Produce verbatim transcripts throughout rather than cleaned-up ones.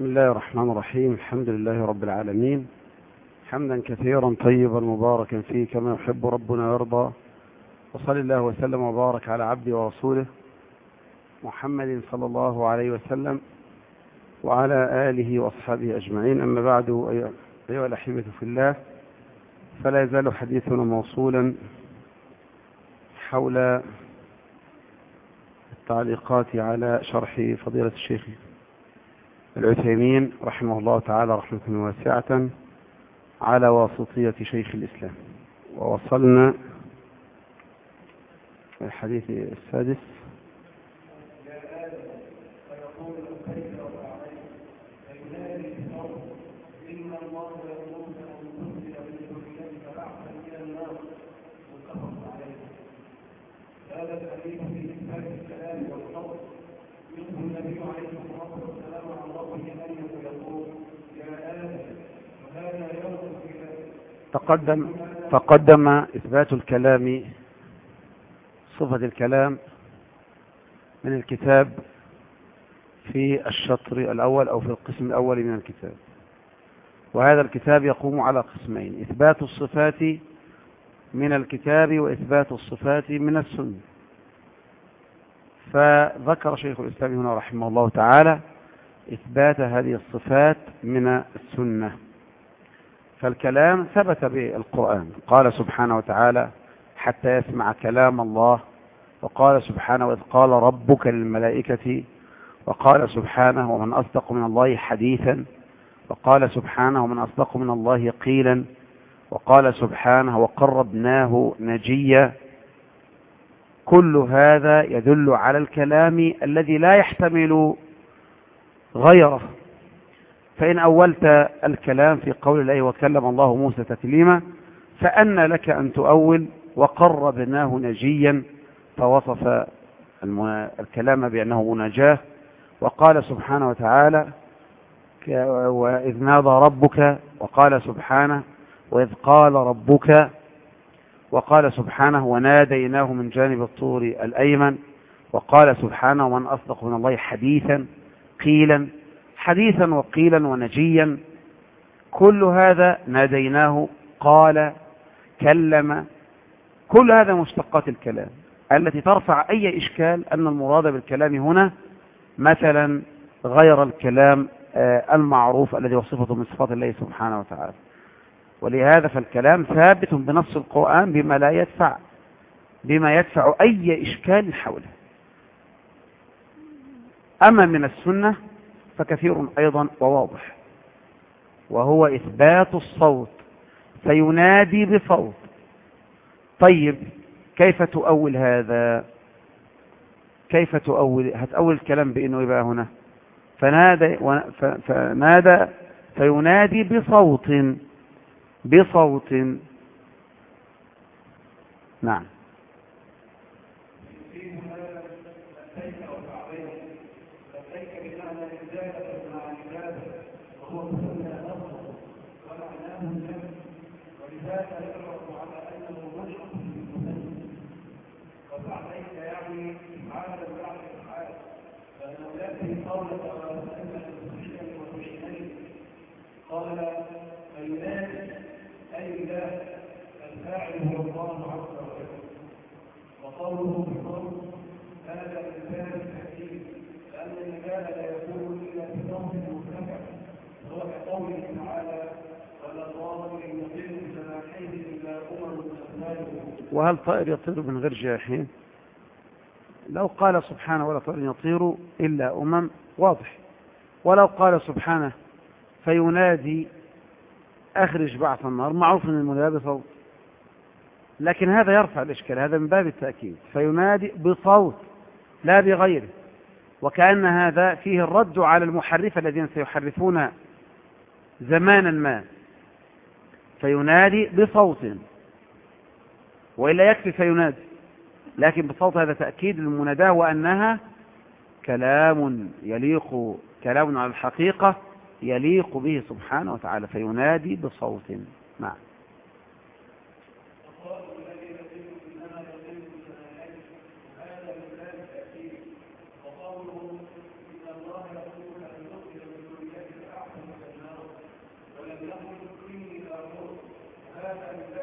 بسم الله الرحمن الرحيم. الحمد لله رب العالمين، حمدا كثيرا طيبا مباركا فيه كما يحب ربنا ويرضى. وصلى الله وسلم وبارك على عبده ورسوله محمد صلى الله عليه وسلم وعلى آله وأصحابه أجمعين. أما بعد، أيها الأحبة في الله، فلا يزال حديثنا موصولا حول التعليقات على شرح فضيلة الشيخ العثيمين رحمه الله تعالى رحمة واسعة على واسطية شيخ الإسلام. ووصلنا الحديث السادس. تقدم تقدم إثبات الكلام، صفة الكلام من الكتاب في الشطر الأول أو في القسم الأول من الكتاب. وهذا الكتاب يقوم على قسمين: إثبات الصفات من الكتاب وإثبات الصفات من السنة. فذكر شيخ الإسلام هنا رحمه الله تعالى إثبات هذه الصفات من السنة. فالكلام ثبت بالقرآن، قال سبحانه وتعالى: حتى يسمع كلام الله. وقال سبحانه: وإذ قال ربك للملائكة. وقال سبحانه: ومن أصدق من الله حديثا. وقال سبحانه: ومن أصدق من الله قيلا. وقال سبحانه: وقربناه نجيا. كل هذا يدل على الكلام الذي لا يحتمل غيره. فإن أولت الكلام في قول الله: وكلم الله موسى تكليما، فأن لك أن تؤول وقربناه نجيا، فوصف الكلام بأنه مناجاة. وقال سبحانه وتعالى: وإذ نادى ربك. وقال سبحانه: وإذ قال ربك. وقال سبحانه: وناديناه من جانب الطور الأيمن. وقال سبحانه: ومن أصدق من الله حديثا قيلا. حديثا وقيلا ونجيا، كل هذا ناديناه، قال، كلم، كل هذا مشتقات الكلام التي ترفع أي إشكال أن المراد بالكلام هنا مثلا غير الكلام المعروف الذي وصفته من صفات الله سبحانه وتعالى. ولهذا فالكلام ثابت بنص القرآن بما لا يدفع بما يدفع أي إشكال حوله. أما من السنة فكثير أيضا وواضح، وهو إثبات الصوت، فينادي بصوت. طيب، كيف تؤول هذا؟ كيف تؤول؟ هتأول الكلام بأنه يبقى هنا فنادى, فنادى فينادي بصوت بصوت نعم. قال: فينادي أي لا الفاعل هو الله عز وجل. وقوله بقول هذا مثال التأكيد، لأن المثال لا يكون إلا بصوت مرتفع، هو كقوله تعالى: ولا طائر يطير بجناحيه إلا أمم أمثالكم. وهل طائر يطير من غير جناحين؟ لو قال سبحانه: ولا طائر يطير إلا أمم، واضح. ولو قال سبحانه: فينادي أخرج بعث النار، معروف أن المنادى بصوت، لكن هذا يرفع الإشكال، هذا من باب التأكيد. فينادي بصوت لا بغيره، وكأن هذا فيه الرد على المحرفة الذين سيحرفون زمانا ما. فينادي بصوت، وإلا يكفي فينادي، لكن بصوت هذا تأكيد للمناداة، وأنها كلام يليق، كلام على الحقيقة يليق به سبحانه وتعالى. فينادي بصوت. نعم. وقوله إن الله يقول أن نؤمن بذريته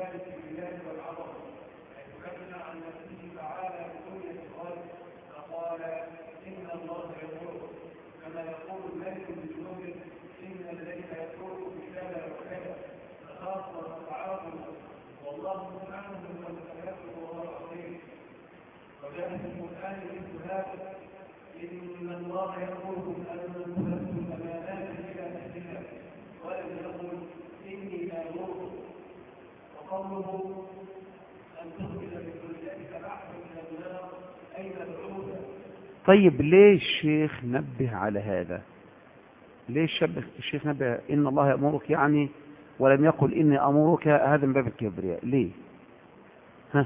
ذلك بالله والعظمة حيث كلم عن نفسه تعالى بكل الخلق فقال إن الله يقول كما يقول الملك بالجنود إن الذين يقولوا بكذا وكذا فخاف وتعاظم والله سبحانه وتعالى وهو العظيم. وجاء في القرآن مثل هذا إن الله يقولكم أن تؤدوا الأمانات إلى أهلها ولم يقل إني آمركم. وقوله أن تخرج بذريتك بعثا من النار أي مبعوثا. طيب ليه الشيخ نبه على هذا؟ ليه الشيخ الشيخ نبه إن الله يأمرك يعني ولم يقل إني أمرك؟ هذا من باب الكبرياء. ليه؟ ها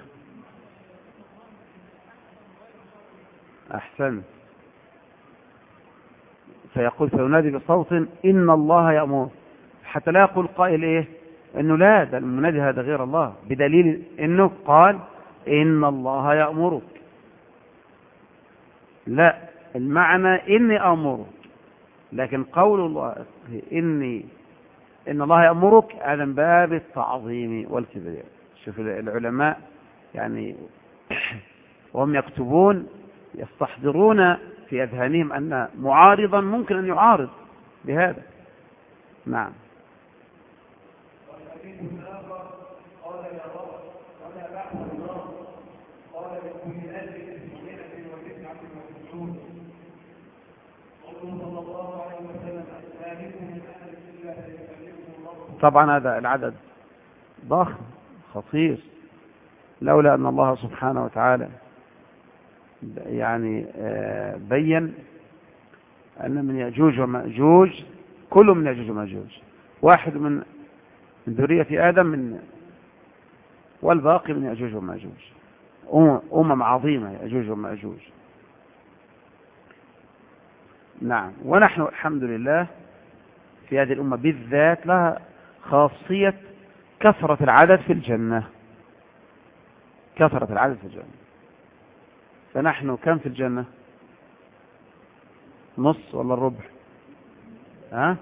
أحسن. فيقول فينادي بصوت إن الله يأمر، حتى لا يقول قائل إيه إنه لا ده المنادي هذا غير الله، بدليل إنه قال إن الله يأمرك. لا، المعنى إني أمرك، لكن قول الله إني إن الله يأمرك هذا من باب التعظيم والكبرياء. شوف العلماء يعني وهم يكتبون يستحضرون في أذهانهم أن معارضا ممكن أن يعارض بهذا. نعم. والحديث الآخر قال يا رب وما بعث الله قال لكل ألف ومئة وتسعة وتسعون. قوله صلى الله عليه وسلم ما منكم من أحد إلا سيكلمه الله. طبعا هذا العدد ضخم خطير، لولا أن الله سبحانه وتعالى يعني بين أن من يأجوج ومأجوج كل من يأجوج ومأجوج واحد من ذرية آدم من والباقي من يأجوج ومأجوج، أمم عظيمة يأجوج ومأجوج. نعم. ونحن الحمد لله في هذه الأمة بالذات لها خاصية كثرة العدد في الجنة، كثرة العدد في الجنة. فنحن كم في الجنة؟ نص ولا الربع؟ ها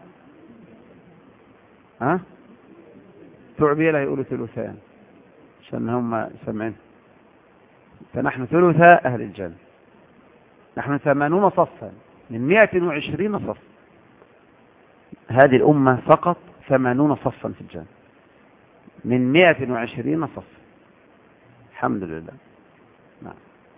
ها تعبي لا يقولوا ثلثان عشان هم سمعين. فنحن ثلثاء أهل الجنة، نحن ثمانون صفا من مئة وعشرين صف. هذه الأمة فقط ثمانون صفا في الجنة من مئة وعشرين صف. الحمد لله. نعم.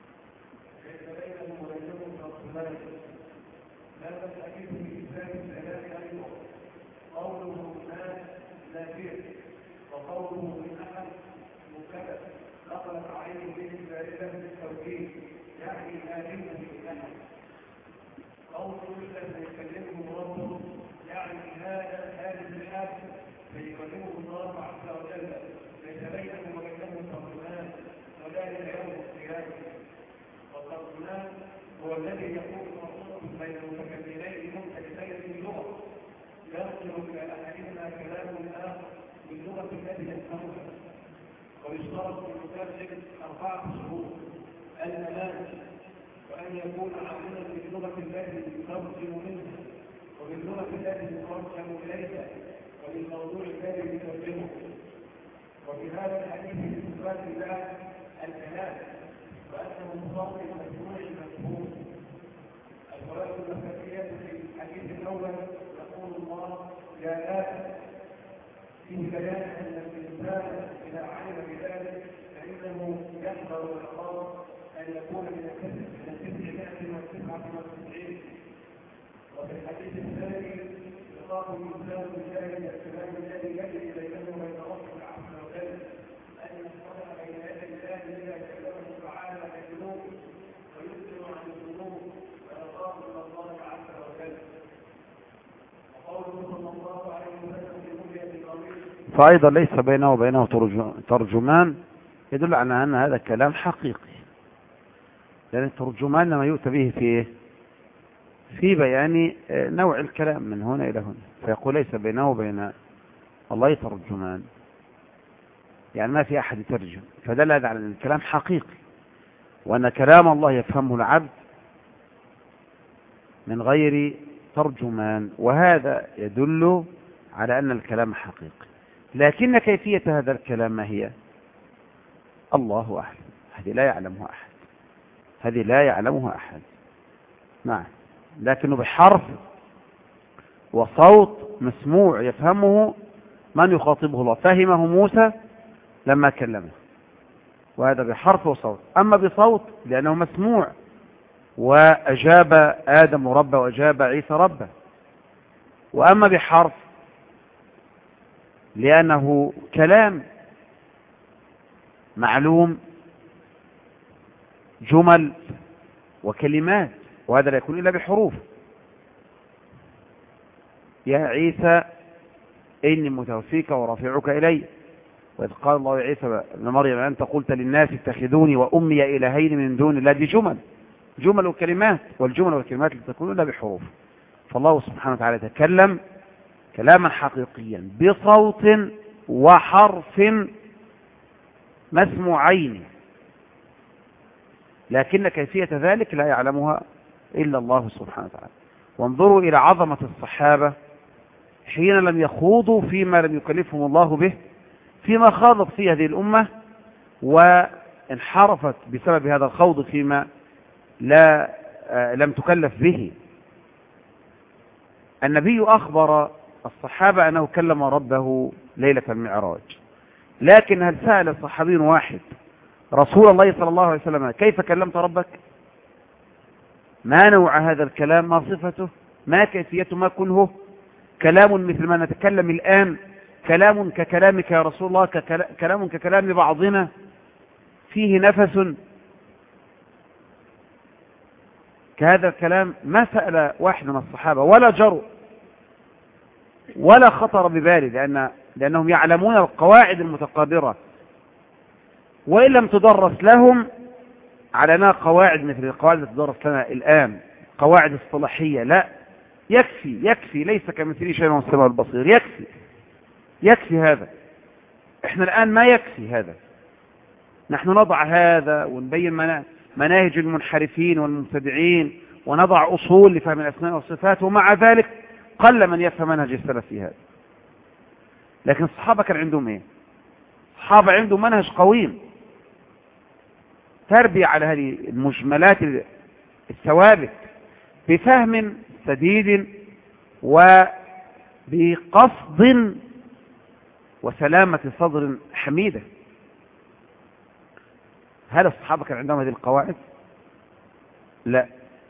هو الذي يكون مربوطا بين المتكلمين مختلفين اللغه يصل الى احدهما كلام الاخر باللغه التي يفهمها. ويشترط في المترجم اربعه شروط: المناهج، وان يكون عالما باللغه التي يترجم منها وباللغه التي يترجم اليها وبالموضوع الذي يترجمه. وفي هذا الحديث من صفات الله الكلام، وأنه مصاب المسموع المفهوم. الفوائد المفاتيحية في الحديث الأول يقول الله يا آدم فيه بيان أن الإنسان إذا علم بذلك فإنه يحذر ويخاف أن يكون من التسعمائة وتسعة وتسعين. وفي الحديث الثاني يخاف الإنسان بذلك الكلام الذي يجري بينه وبين ربه عز وجل أن يصطلح بين يدي الله إذا كلمه تعالى بالذنوب ويسلم عن الذنوب ويخاف من الله عز وجل. وقوله صلى الله عليه وسلم في رؤية قوله فأيضا ليس بينه وبينه ترجمان يدل على أن هذا كلام حقيقي، لأن الترجمان لما يؤتى به في في بيان نوع الكلام من هنا إلى هنا، فيقول ليس بينه وبين الله ترجمان، يعني ما في أحد يترجم، فدل هذا على أن الكلام حقيقي وأن كلام الله يفهمه العبد من غير ترجمان، وهذا يدل على أن الكلام حقيقي. لكن كيفية هذا الكلام ما هي؟ الله أعلم. هذه لا يعلمها أحد، هذه لا يعلمها أحد. نعم، لكنه بحرف وصوت مسموع يفهمه من يخاطبه الله. فهمه موسى لما كلمه، وهذا بحرف وصوت. أما بصوت لأنه مسموع، وأجاب آدم ربه وأجاب عيسى ربه. وأما بحرف لأنه كلام معلوم، جمل وكلمات، وهذا لا يكون إلا بحروف. يا عيسى إني متوفيك ورافعك إلي، وإذ قال الله يا عيسى ابن مريم أنت قلت للناس اتخذوني وأمي إلهين من دون الله. دي جمل جمل وكلمات، والجمل والكلمات لا تكون إلا بحروف. فالله سبحانه وتعالى تكلم كلاما حقيقيا بصوت وحرف مسموعين، لكن كيفية ذلك لا يعلمها إلا الله سبحانه وتعالى. وانظروا إلى عظمة الصحابة حين لم يخوضوا فيما لم يكلفهم الله به، فيما خاضت فيه هذه الأمة وانحرفت بسبب هذا الخوض فيما لا لم تكلف به. النبي أخبر الصحابة أنه كلم ربه ليلة المعراج، لكن هل سأل صحابي واحد رسول الله صلى الله عليه وسلم كيف كلمت ربك؟ ما نوع هذا الكلام؟ ما صفته؟ ما كيفيته؟ ما كنه؟ كلام مثل ما نتكلم الآن؟ كلام ككلامك يا رسول الله؟ كلام ككلام بعضنا فيه نفس كهذا الكلام؟ ما سأل واحد من الصحابة ولا جرؤ ولا خطر ببالي، لأن لأنهم يعلمون القواعد المتقابرة، وإن لم تدرس لهم على أنها قواعد مثل القواعد التي تدرس لنا الآن، قواعد اصطلاحية. لا، يكفي يكفي ليس كمثله شيء وهو السميع البصير. يكفي يكفي هذا. احنا الآن ما يكفي هذا، نحن نضع هذا ونبين مناهج المنحرفين والمبتدعين، ونضع أصول لفهم الأسماء والصفات، ومع ذلك قل من يفهم منهج السلف في هذا. لكن الصحابة كان عندهم ايه؟ الصحابة عندهم منهج قويم، تربية على هذه المجملات الثوابت بفهم سديد وبقصد وسلامة صدر حميدة. هل الصحابة كان عندهم هذه القواعد؟ لا،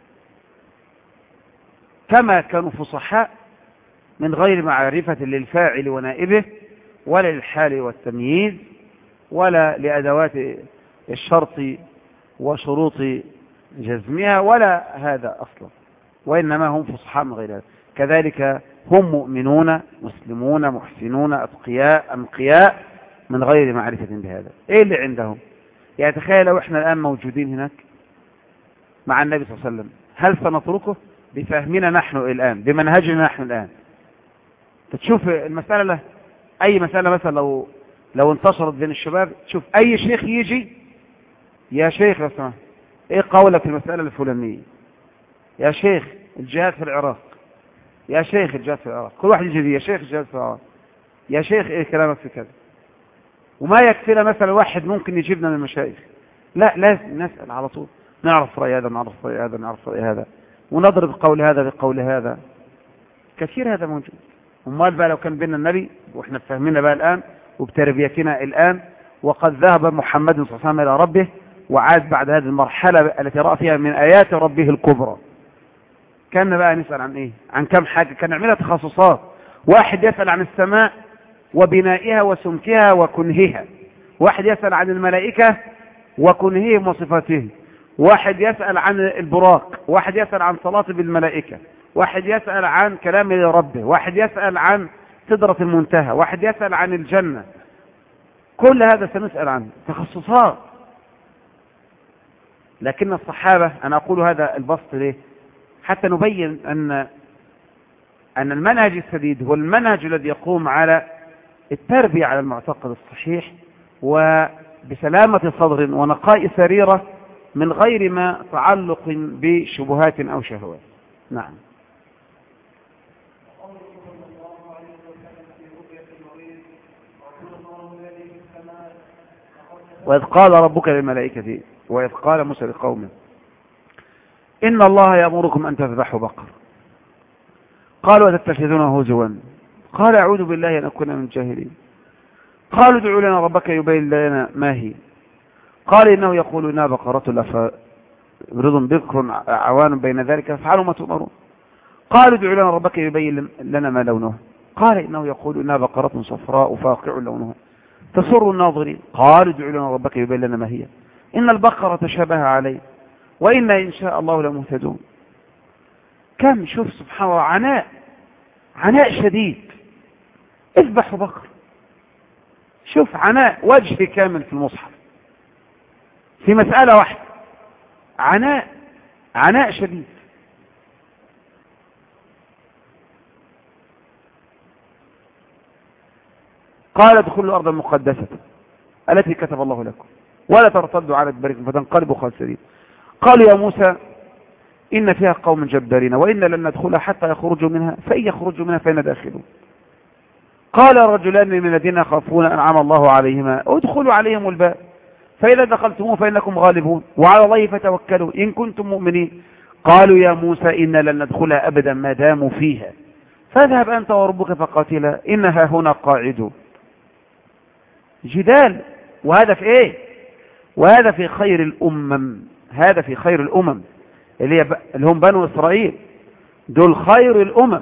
كما كانوا فصحاء من غير معرفة للفاعل ونائبه، ولا للحال والتمييز، ولا لأدوات الشرط وشروط جزمها، ولا هذا أصلا، وإنما هم فصحاء من غير هذا. كذلك هم مؤمنون مسلمون محسنون أتقياء أنقياء من غير معرفة بهذا. إيه اللي عندهم؟ يعني تخيل لو إحنا الآن موجودين هناك مع النبي صلى الله عليه وسلم، هل سنتركه بفهمنا نحن الآن بمنهجنا نحن الآن؟ تشوف المسألة له أي مسألة مثلا لو لو انتشرت بين الشباب، تشوف أي شيخ يجي يا شيخ لو سمحت إيه قولك في المسألة الفلانية؟ يا شيخ الجهاد في العراق، يا شيخ الجهاد في العراق، كل واحد يجي يا شيخ الجهاد في العراق، يا شيخ إيه كلامك في كذا. وما يكفينا مثلا واحد ممكن يجيبنا من المشايخ، لا، لازم نسأل على طول، نعرف رأي هذا نعرف رأي هذا نعرف رأي هذا، ونضرب قول هذا بقول هذا. كثير هذا موجود. امال بقى لو كان بيننا النبي واحنا فهمنا بقى الآن وبتربيتنا الآن، وقد ذهب محمد صلى الله عليه وسلم إلى ربه وعاد بعد هذه المرحلة التي رأى فيها من آيات ربه الكبرى، كان بقى نسأل عن إيه؟ عن كم حاجة كان نعملها تخصصات. واحد يسأل عن السماء وبنائها وسمكها وكنهها، واحد يسأل عن الملائكة وكنههم وصفاتهم، واحد يسأل عن البراق، واحد يسأل عن صلاة بالملائكة، واحد يسأل عن كلام ربه، واحد يسأل عن سدرة المنتهى، واحد يسأل عن الجنة. كل هذا سنسأل عنه تخصصات. لكن الصحابة، أنا أقول هذا البسط ليه؟ حتى نبين أن أن المنهج السديد هو المنهج الذي يقوم على التربية على المعتقد الصحيح وبسلامة صدر ونقاء سريرة من غير ما تعلق بشبهات أو شهوات. نعم. وإذ قال ربك للملائكة وإذ قال موسى لقومه إن الله يأمركم أن تذبحوا بقر قالوا أتتخذونه هزوا قال أعوذ بالله أن أكون من الجاهلين قالوا ادع لنا ربك يبين لنا ما هي قال إنه يقول إنها بقرة لفرض بكر عوان بين ذلك فافعلوا ما تؤمرون قالوا ادع لنا ربك يبين لنا ما لونه قال إنه يقول إنها بقرة صفراء فاقع لونها تسر الناظرين قالوا ادع لنا ربك يبين لنا ما هي إن البقرة تشابه عليه وإنا إن شاء الله لمهتدون. كم شوف سبحان الله عناء عناء شديد اذبحوا بقر. شوف عناء وجه كامل في المصحف في مسألة واحدة عناء عناء شديد. قال ادخلوا الأرض المقدسة التي كتب الله لكم ولا ترتدوا على أدباركم فتنقلبوا خاسرين. قالوا يا موسى إن فيها قوم جبارين وإن لن ندخلها حتى يخرجوا منها فإن يخرجوا منها فإن داخلون. قال رجلان من الذين يخافون أنعم الله عليهما ادخلوا عليهم الباب فإذا دخلتموه فإنكم غالبون وعلى الله فتوكلوا إن كنتم مؤمنين. قالوا يا موسى إن لن ندخلها أبدا ما داموا فيها فاذهب أنت وربك فقاتلا إنها هنا قاعدون. جدال. وهذا في ايه؟ وهذا في خير الأمم. هذا في خير الأمم اللي, ب... اللي هم بنو إسرائيل دول خير الأمم.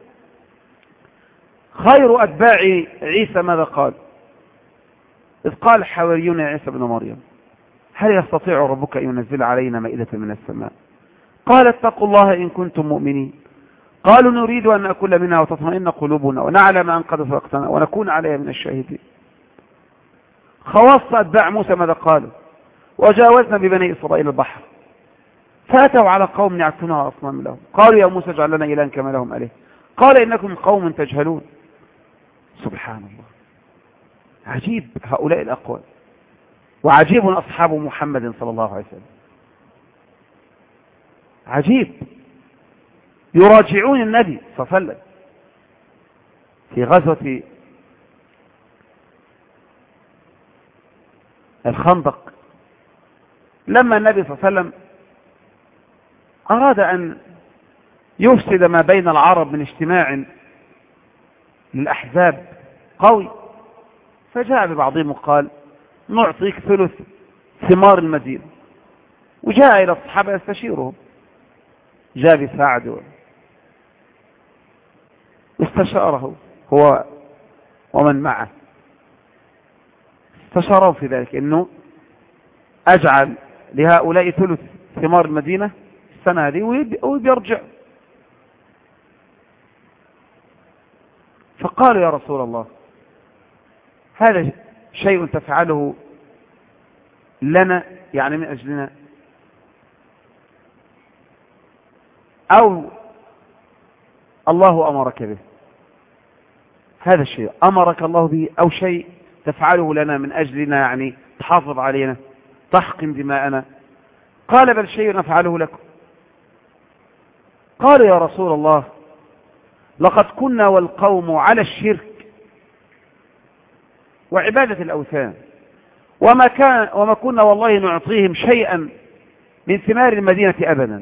خير أتباع عيسى ماذا قال؟ إذ قال حواريون يا عيسى بن مريم هل يستطيع ربك أن ينزل علينا مائدة من السماء؟ قال اتقوا الله إن كنتم مؤمنين. قالوا نريد أن نأكل منها وتطمئن قلوبنا ونعلم أن قد صدقتنا ونكون عليها من الشاهدين. خواص أتباع موسى ماذا قالوا؟ وجاوزنا ببني إسرائيل البحر فأتوا على قوم يعبدون أصنام لهم قالوا يا موسى اجعل لنا إلها كما لهم آله قال إنكم قوم تجهلون. سبحان الله. عجيب هؤلاء الأقوال وعجيب أصحاب محمد صلى الله عليه وسلم. عجيب يراجعون النبي صلى الله عليه وسلم في غزوة الخندق لما النبي صلى الله عليه وسلم أراد أن يفسد ما بين العرب من اجتماع للأحزاب قوي فجاء ببعضهم وقال نعطيك ثلث ثمار المدينة وجاء إلى الصحابة يستشيرهم جاء بسعد واستشاره هو ومن معه استشاروا في ذلك انه اجعل لهؤلاء ثلث ثمار المدينة السنة هذه وبيرجع. فقالوا يا رسول الله هذا شيء تفعله لنا يعني من أجلنا أو الله أمرك به؟ هذا الشيء أمرك الله به أو شيء تفعله لنا من أجلنا يعني تحافظ علينا تحقن دماءنا؟ قال بل شيء نفعله لكم. قال يا رسول الله لقد كنا والقوم على الشرك وعبادة الأوثان وما, كان وما كنا والله نعطيهم شيئا من ثمار المدينة أبدا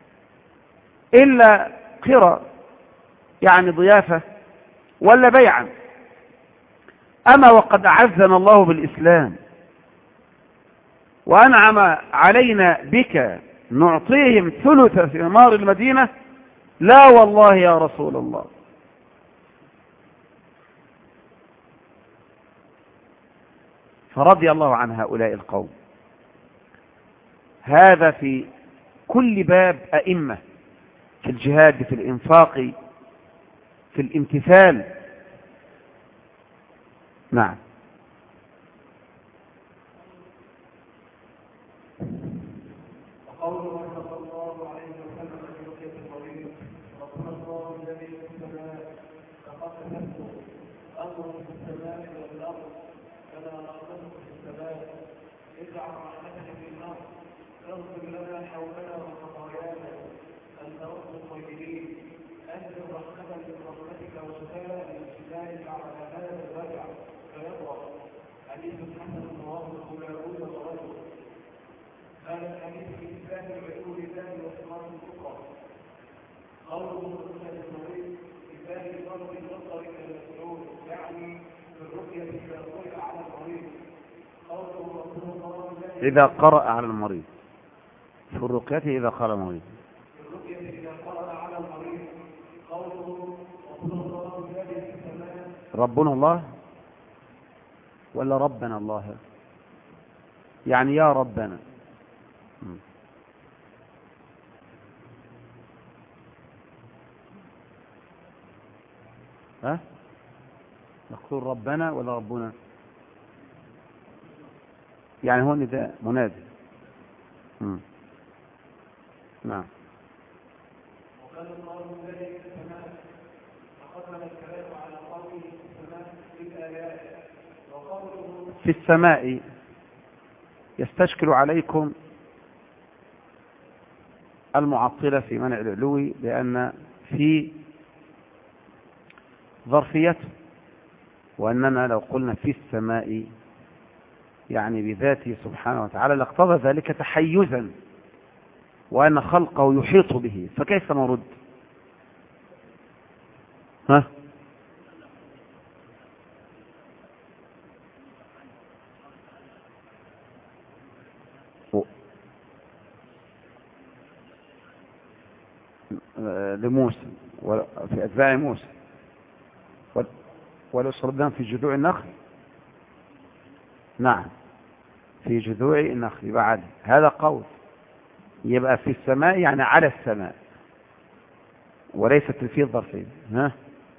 إلا قرى يعني ضيافة ولا بيعا. أما وقد أعزنا الله بالإسلام وأنعم علينا بك نعطيهم ثلث ثمار المدينة؟ لا والله يا رسول الله. فرضي الله عن هؤلاء القوم. هذا في كل باب أئمة في الجهاد في الإنفاق في الامتثال. نعم. وقوله صلى الله عليه وسلم في بقية الطويل ربنا الله الذي في السماء لقد كتبت أمر في السماء والأرض فلا نقصد في السماء اجعل رحمتك في الأرض اغفر لنا حولنا وخطايانا أنت رب الطيبين أنزل رحمة من رحمتك وشفاء من شفائك على هذا الوجع فيبرأ حديث حسن رواه ابو داود وغيره. هذا الحديث في اثبات العلو لله وصفات اخرى. قوله سبحانه المريض بذات فرض البصر كالمسعود يعني في الرقيه اذا قرأ على المريض. قوله رسول الله إذا قرأ على المريض في الرقية إذا قرأ المريض في الرقيه اذا قرأ على المريض. قوله رسول الله الذي في السماء ربنا الله ولا ربنا الله، يعني يا ربنا. م. ها نقول ربنا ولا ربنا، يعني هو نداء منادي. م. نعم. وقال الله الذي في السماء فقدم الكلام على قوله في السماء في الآيات. وقوله في السماء يستشكل عليكم المعطلة في منع العلو، لأن في ظرفيته، وأننا لو قلنا في السماء يعني بذاته سبحانه وتعالى لاقتضى ذلك تحيزا، وأن خلقه يحيط به، فكيف نرد؟ ها لموسى في أتباع موسى وليصردان في جذوع النخل. نعم في جذوع النخل بعد هذا قول، يبقى في السماء يعني على السماء وليست في الظرفين. ها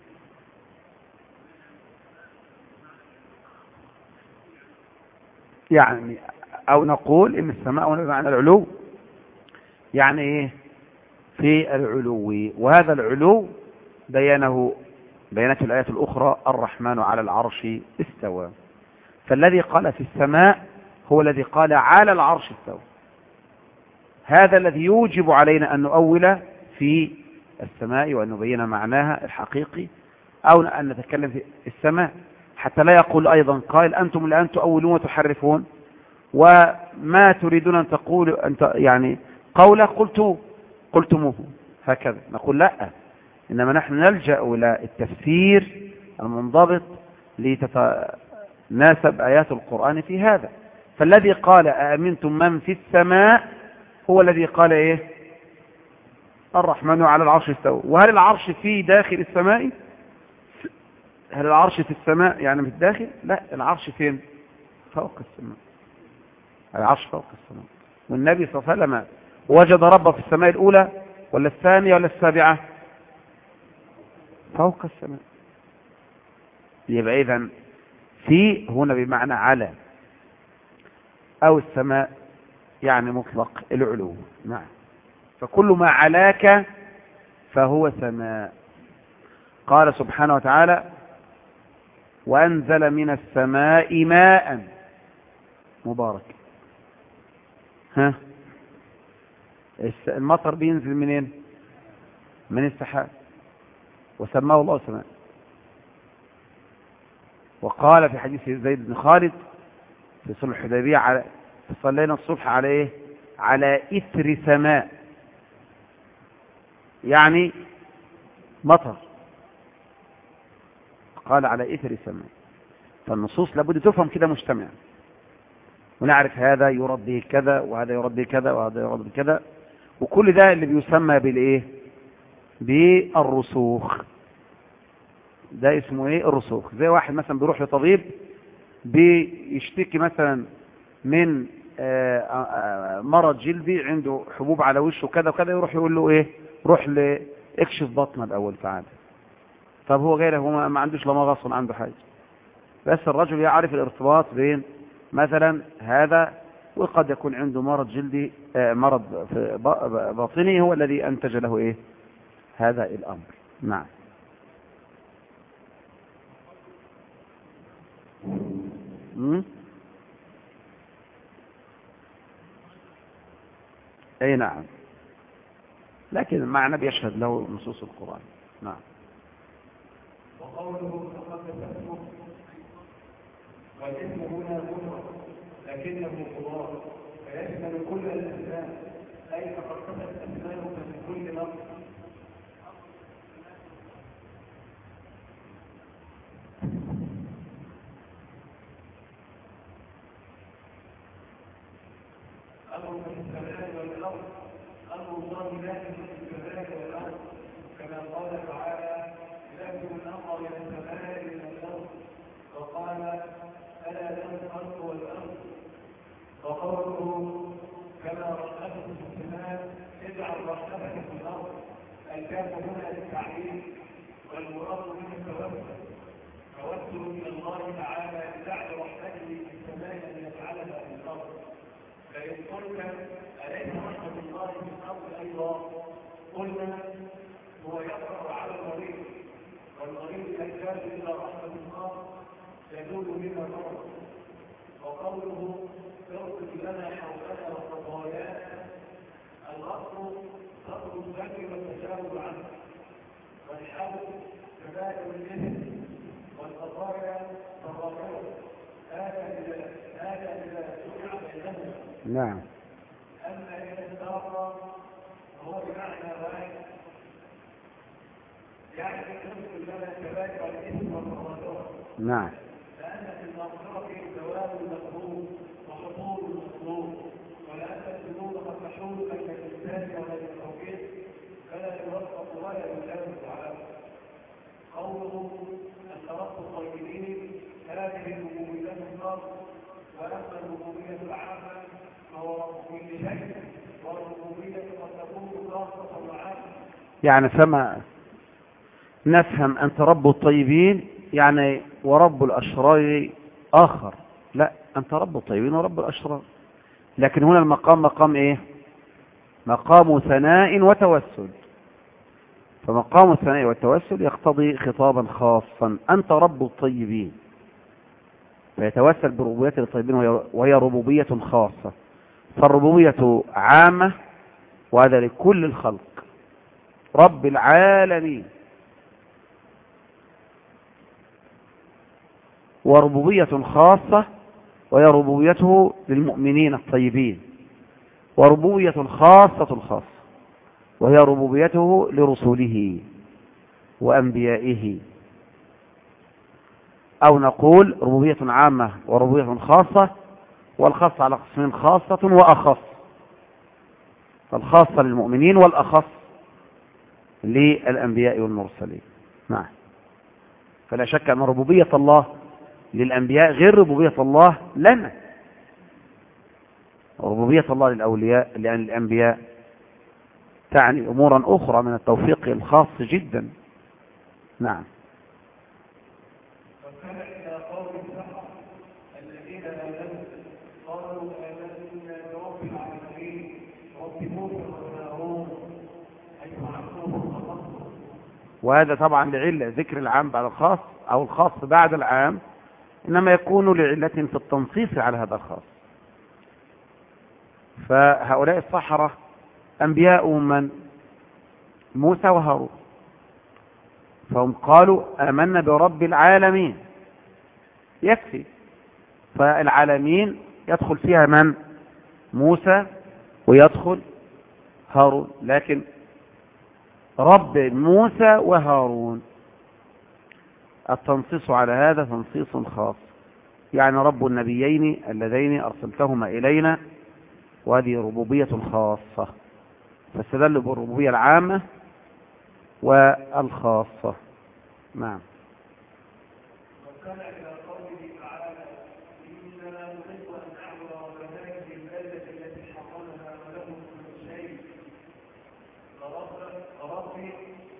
يعني أو نقول إن السماء معنى العلو، يعني إيه في العلو، وهذا العلو بيانه بيانته الآيات الأخرى الرحمن على العرش استوى. فالذي قال في السماء هو الذي قال على العرش استوى. هذا الذي يوجب علينا أن نؤول في السماء وأن نبين معناها الحقيقي، أو أن نتكلم في السماء، حتى لا يقول أيضا قائل أنتم الآن تؤولون وتحرفون وما تريدون أن تقولوا أنت يعني قوله قلت قلتموه هكذا. نقول لا، إنما نحن نلجأ إلى التفسير المنضبط لتتناسب آيات القرآن في هذا. فالذي قال أأمنتم من في السماء هو الذي قال إيه الرحمن على العرش استوى. وهل العرش في داخل السماء؟ هل العرش في السماء يعني في الداخل؟ لا، العرش فين؟ فوق السماء. العرش فوق السماء. والنبي صلى الله عليه وسلم وجد ربه في السماء الأولى ولا الثانية ولا السابعة؟ فوق السماء. يبقى إذن في هنا بمعنى على، أو السماء يعني مطلق العلو. نعم. فكل ما علاك فهو سماء. قال سبحانه وتعالى وأنزل من السماء ماء مبارك. ها المطر بينزل منين؟ من السحاب، وسماه الله سماء. وقال في حديث زيد بن خالد في صلح الحديبية على صلينا الصبح على ايه؟ على إثر سماء، يعني مطر. قال على إثر سماء. فالنصوص لابد تفهم كده مجتمعا، ونعرف هذا يرد به كذا وهذا يرد به كذا وهذا يرد به كذا، وكل ده اللي بيسمى بالايه؟ بالرسوخ. ده اسمه ايه؟ الرسوخ. زي واحد مثلا بيروح لطبيب بيشتكي مثلا من مرض جلدي، عنده حبوب على وشه كذا وكذا، يروح يقول له ايه؟ روح لاكشف بطنه الاول تعالى. طب هو غيره، هو ما عندوش لا مغص ولا عنده حاجه، بس الرجل يعرف الارتباط بين مثلا هذا وقد يكون عنده مرض جلدي، مرض في باطني هو الذي انتج له ايه؟ هذا الامر. نعم. امم اي نعم، لكن المعنى بيشهد له نصوص القرآن. نعم. وقوله فقد تسمه والاسم هنا مفرد لكنه خضار فيشمل كل الاسماء، اي تخصصت اسماؤك من كل لفظ. امر في السماء والارض، امر الله لازم في السماء والارض، كما قال تعالى لازم الامر من السماء الى الارض، وقال الا له الخلق والارض، وقوله كما رحمته في السماء اجعل رحمتك في الارض. الكاف هنا للتعليم والمراد به التوسل، توسل الى الله تعالى بجعل رحمته في السماء ان يجعلها في الارض. فان قلت اليس رحمه الله في الارض ايضا؟ قلنا هو يقرا على المريض، والمريض يحتاج الى رحمه الله يزول بما مرض. وقوله اغفر لنا حولنا وخطايانا، الاصل صبر الذنب والتجاوز عنه، والحول كبائر الاثم، والخطايا تغافر. هذا اذا هذا اذا جمع بينهما. نعم. اما اذا استغفر هو بمعنى واحد، يعني اغفر لنا كبائر الاثم والخطايا. نعم. لأن في المغفرة زوال المغفور وحصول المطلوب، ولأن الذنوب قد تحول بين الإنسان وبين التوحيد فلا يوفق ولا يجاوز عليه. قوله أن ترك الطيبين هذه الربوبية الخاصة، وأما الربوبية العامة فهو رب كل شيء، والربوبية قد تكون خاصة وعامة. يعني فما نفهم أنت رب الطيبين يعني ورب الأشرار آخر؟ لا، أنت رب الطيبين ورب الأشرار، لكن هنا المقام مقام إيه؟ مقام ثناء وتوسل، فمقام الثناء والتوسل يقتضي خطابا خاصا، أنت رب الطيبين، فيتوسل بربوبية الطيبين وهي ربوبية خاصة، فالربوبية عامة وهذا لكل الخلق، رب العالمين. وربوبية خاصة وهي ربوبيته للمؤمنين الطيبين، وربوبية خاصة خاصة وهي ربوبيته لرسله وأنبيائه، أو نقول ربوبية عامة وربوبية خاصة، والخاصة على قسمين، خاصة وأخص، فالخاصة للمؤمنين والأخص للأنبياء والمرسلين. نعم. فلا شك أن ربوبية الله للأنبياء غير ربوبية الله لنا، وربوبية الله للأولياء لأن الأنبياء تعني أمورا أخرى من التوفيق الخاص جدا. نعم. وكان إلى قول السحرة الذين آمنوا قالوا آمنا برب العالمين رب موسى وهارون، أي عبدهم وخصمهم. وهذا طبعا لعلة ذكر العام بعد الخاص أو الخاص بعد العام، إنما يكون لعلة في التنصيص على هذا الخاص. فهؤلاء السحرة أنبياء من؟ موسى وهارون، فهم قالوا آمنا برب العالمين، يكفي، فالعالمين يدخل فيها من؟ موسى ويدخل هارون، لكن رب موسى وهارون التنصيص على هذا تنصيص خاص، يعني رب النبيين اللذين أرسلتهما إلينا، وهذه ربوبية خاصة، فاستدلوا بالربوبية العامة والخاصة. نعم. وكان إلى قوله تعالى إننا نحب أن نعبد ربنا في البلدة التي حرمها وله كل شيء، فربي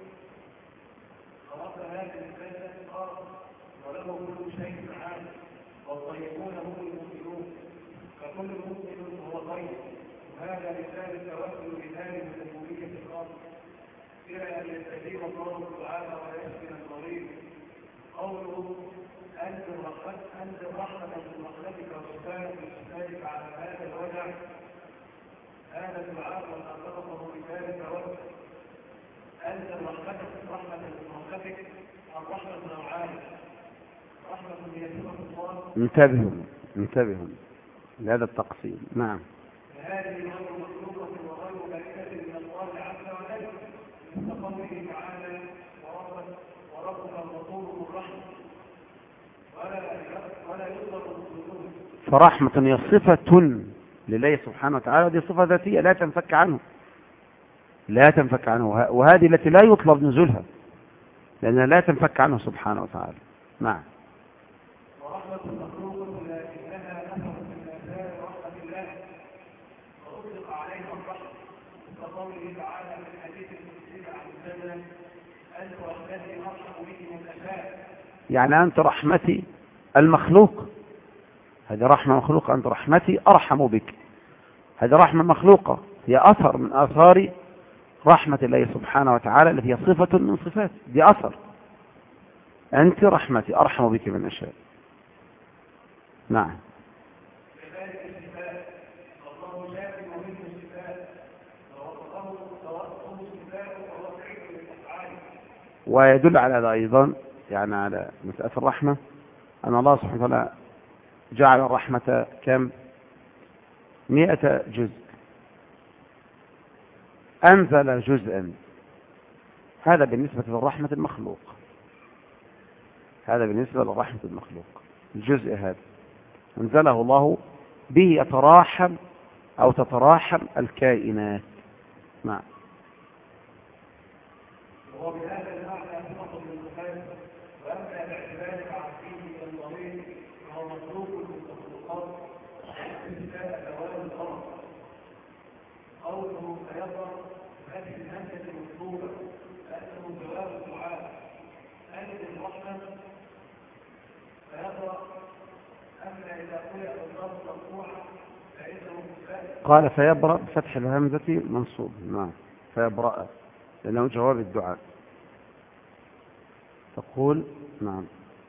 رب هذه البلدة الأرض وله كل شيء عام، والطيبون هم المؤمنون، فكل مؤمن هو طيب، وهذا مثال التوسل بذلك ربوبية الأرض إلى أن يستجيب الله تعالى ويشفي المريض. قوله أنزل رحمة من رحمتك وشفاء بشفائك على هذا الوجع، هذا الدعاء وأطلقه بذلك وجه. أنزل رحمتك رحمة من رحمتك، الرحمة نوعان، انتبهوا انتبهوا لهذا التقسيم. نعم. هذه غير مخلوقة وغير ملكة من الله عز وجل كقوله تعالى وربك وربك الغفور الرحيم ولا ولا يطلق الصدور. فرحمة هي صفة لله سبحانه وتعالى، ودي صفة ذاتية لا تنفك عنه لا تنفك عنه وهذه التي لا يطلب نزولها لأنها لا تنفك عنه سبحانه وتعالى. نعم. ورحمة المخلوق لكنها نفس من آثار رحمة الله وأطلق عليها الرحمة كقوله تعالى في الحديث القدسي عن الجنة أنت رحمتي أرحم بك من أشاء. يعني أنت رحمتي المخلوق، هذه رحمة مخلوقة، أنت رحمتي أرحم بك، هذه رحمة مخلوقة هي أثر من آثار رحمة الله سبحانه وتعالى التي هي صفة من صفات، دي أثر. أنت رحمتي أرحم بك من أشاء. نعم. كذلك الصفات الله شاكر ومنه الصفات ووصفه توصفه الصفات وهو فعل للأفعال. ويدل على هذا أيضا يعني على مسألة الرحمة أن الله سبحانه وتعالى جعل الرحمة كم؟ مئة جزء، أنزل جزءا، هذا بالنسبة للرحمة المخلوق، هذا بالنسبة للرحمة المخلوق الجزء هذا أنزله الله به يتراحم أو تتراحم الكائنات. نعم. وبهذا المعنى نقل من الخير وأما باعتبار تعريفه الضمير فهو مطلوب للمخلوقات باستثناء دوام الأمر. قوله فيظهر هذه الهمزة المطلوبة لأنه جواب الدعاء أنت الرحمة فيظهر. أما إذا قرأ الضرب مرفوعا فإنه كفاية. قال فيبرأ بفتح الهمزة منصوب. نعم. فيبرأ لأنه جواب الدعاء. تقول نعم.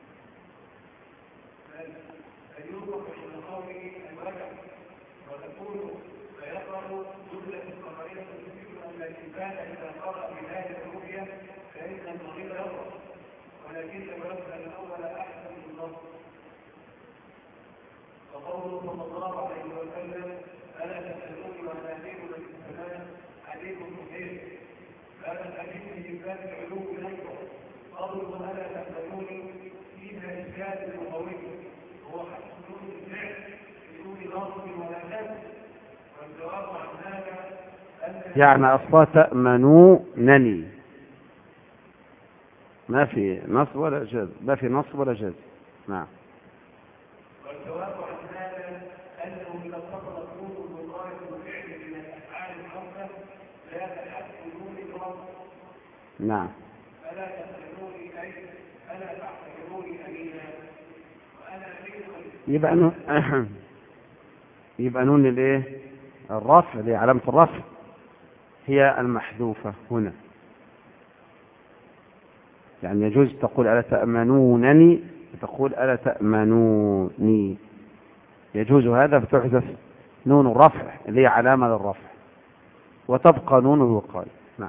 فيوضح من قوله الوجع وتقول فيقرأ جملة خبرية تفيد أن الإنسان إذا قرأ بهذه الرؤية فإن المريض يقرأ ولكن الوجه الأول أحسن من النص. وقوله صلى الله عليه وسلم ألا تسألوني وأنا أمين من السماء عليم محيط. هذا الحديث من باب العلوم أيضا. قوله ألا تسألوني فيها إشكال لغوي هو حسب نون الفعل بدون نصب ولا جزم والجواب عن هذا أن يعني أصلا تأمنونني ما في نصب ولا جزم، ما في نصب ولا جزم. نعم. والجواب عن هذا أنه إذا اتصلت نون المضارع بالفعل من الأفعال الخمسة لا تحسب نون الرب. نعم. ألا تسألوني أي ألا تعتبروني أمينا وأنا أمين. يبقى نون يبقى نون الايه؟ الرفع اللي علامة الرفع هي المحذوفة هنا. يعني يجوز تقول ألا تأمنونني تقول ألا تأمنوني، يجوز هذا فتحذف نون الرفع اللي هي علامة للرفع وتبقى نون الوقاية. نعم.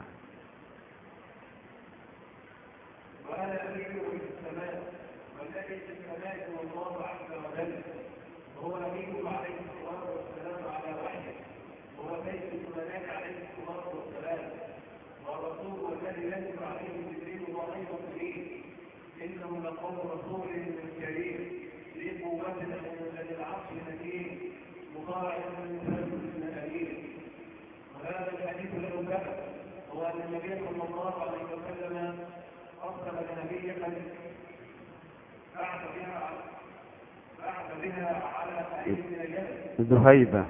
وأنا أمين في السماء والذي في السماء هو الله عز وجل وهو أمين عليه الصلاة والسلام على وحيه وهو بيت الملاك عليه الصلاة والسلام والرسول والذي يجب عليه جبريل وأيضا كريم إنه لقول رسول كريم ذي قوة عند العرش مكين مطاع من ثلاث أمين. وهذا الحديث له بحث هو أن النبي صلى الله عليه وسلم أرسل نبيا بعث بها بعث بها على سعيد من اليمن ذهيبة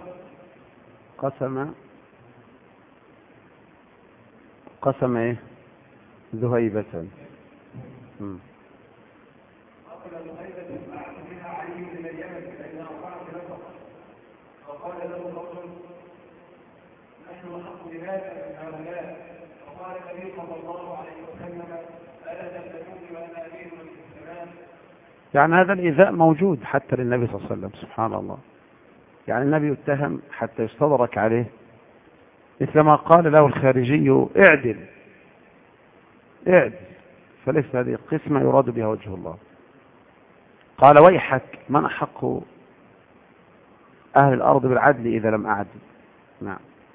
قسم قسم ايه ذهيبة. مم. أرسل ذهيبة بعث بها علي من اليمن فإنه بعث نفر فقال له الرجل نحن نحق بهذا من هؤلاء. فقال النبي صلى الله عليه وسلم ألا تسألوني وأنا أمين في السماء. يعني هذا الإيذاء موجود حتى للنبي صلى الله عليه وسلم سبحان الله. يعني النبي يتهم حتى يستدرك عليه مثلما قال له الخارجي اعدل اعدل، فليس هذه القسمة يراد بها وجه الله. قال ويحك من أحق أهل الأرض بالعدل إذا لم أعدل. نعم.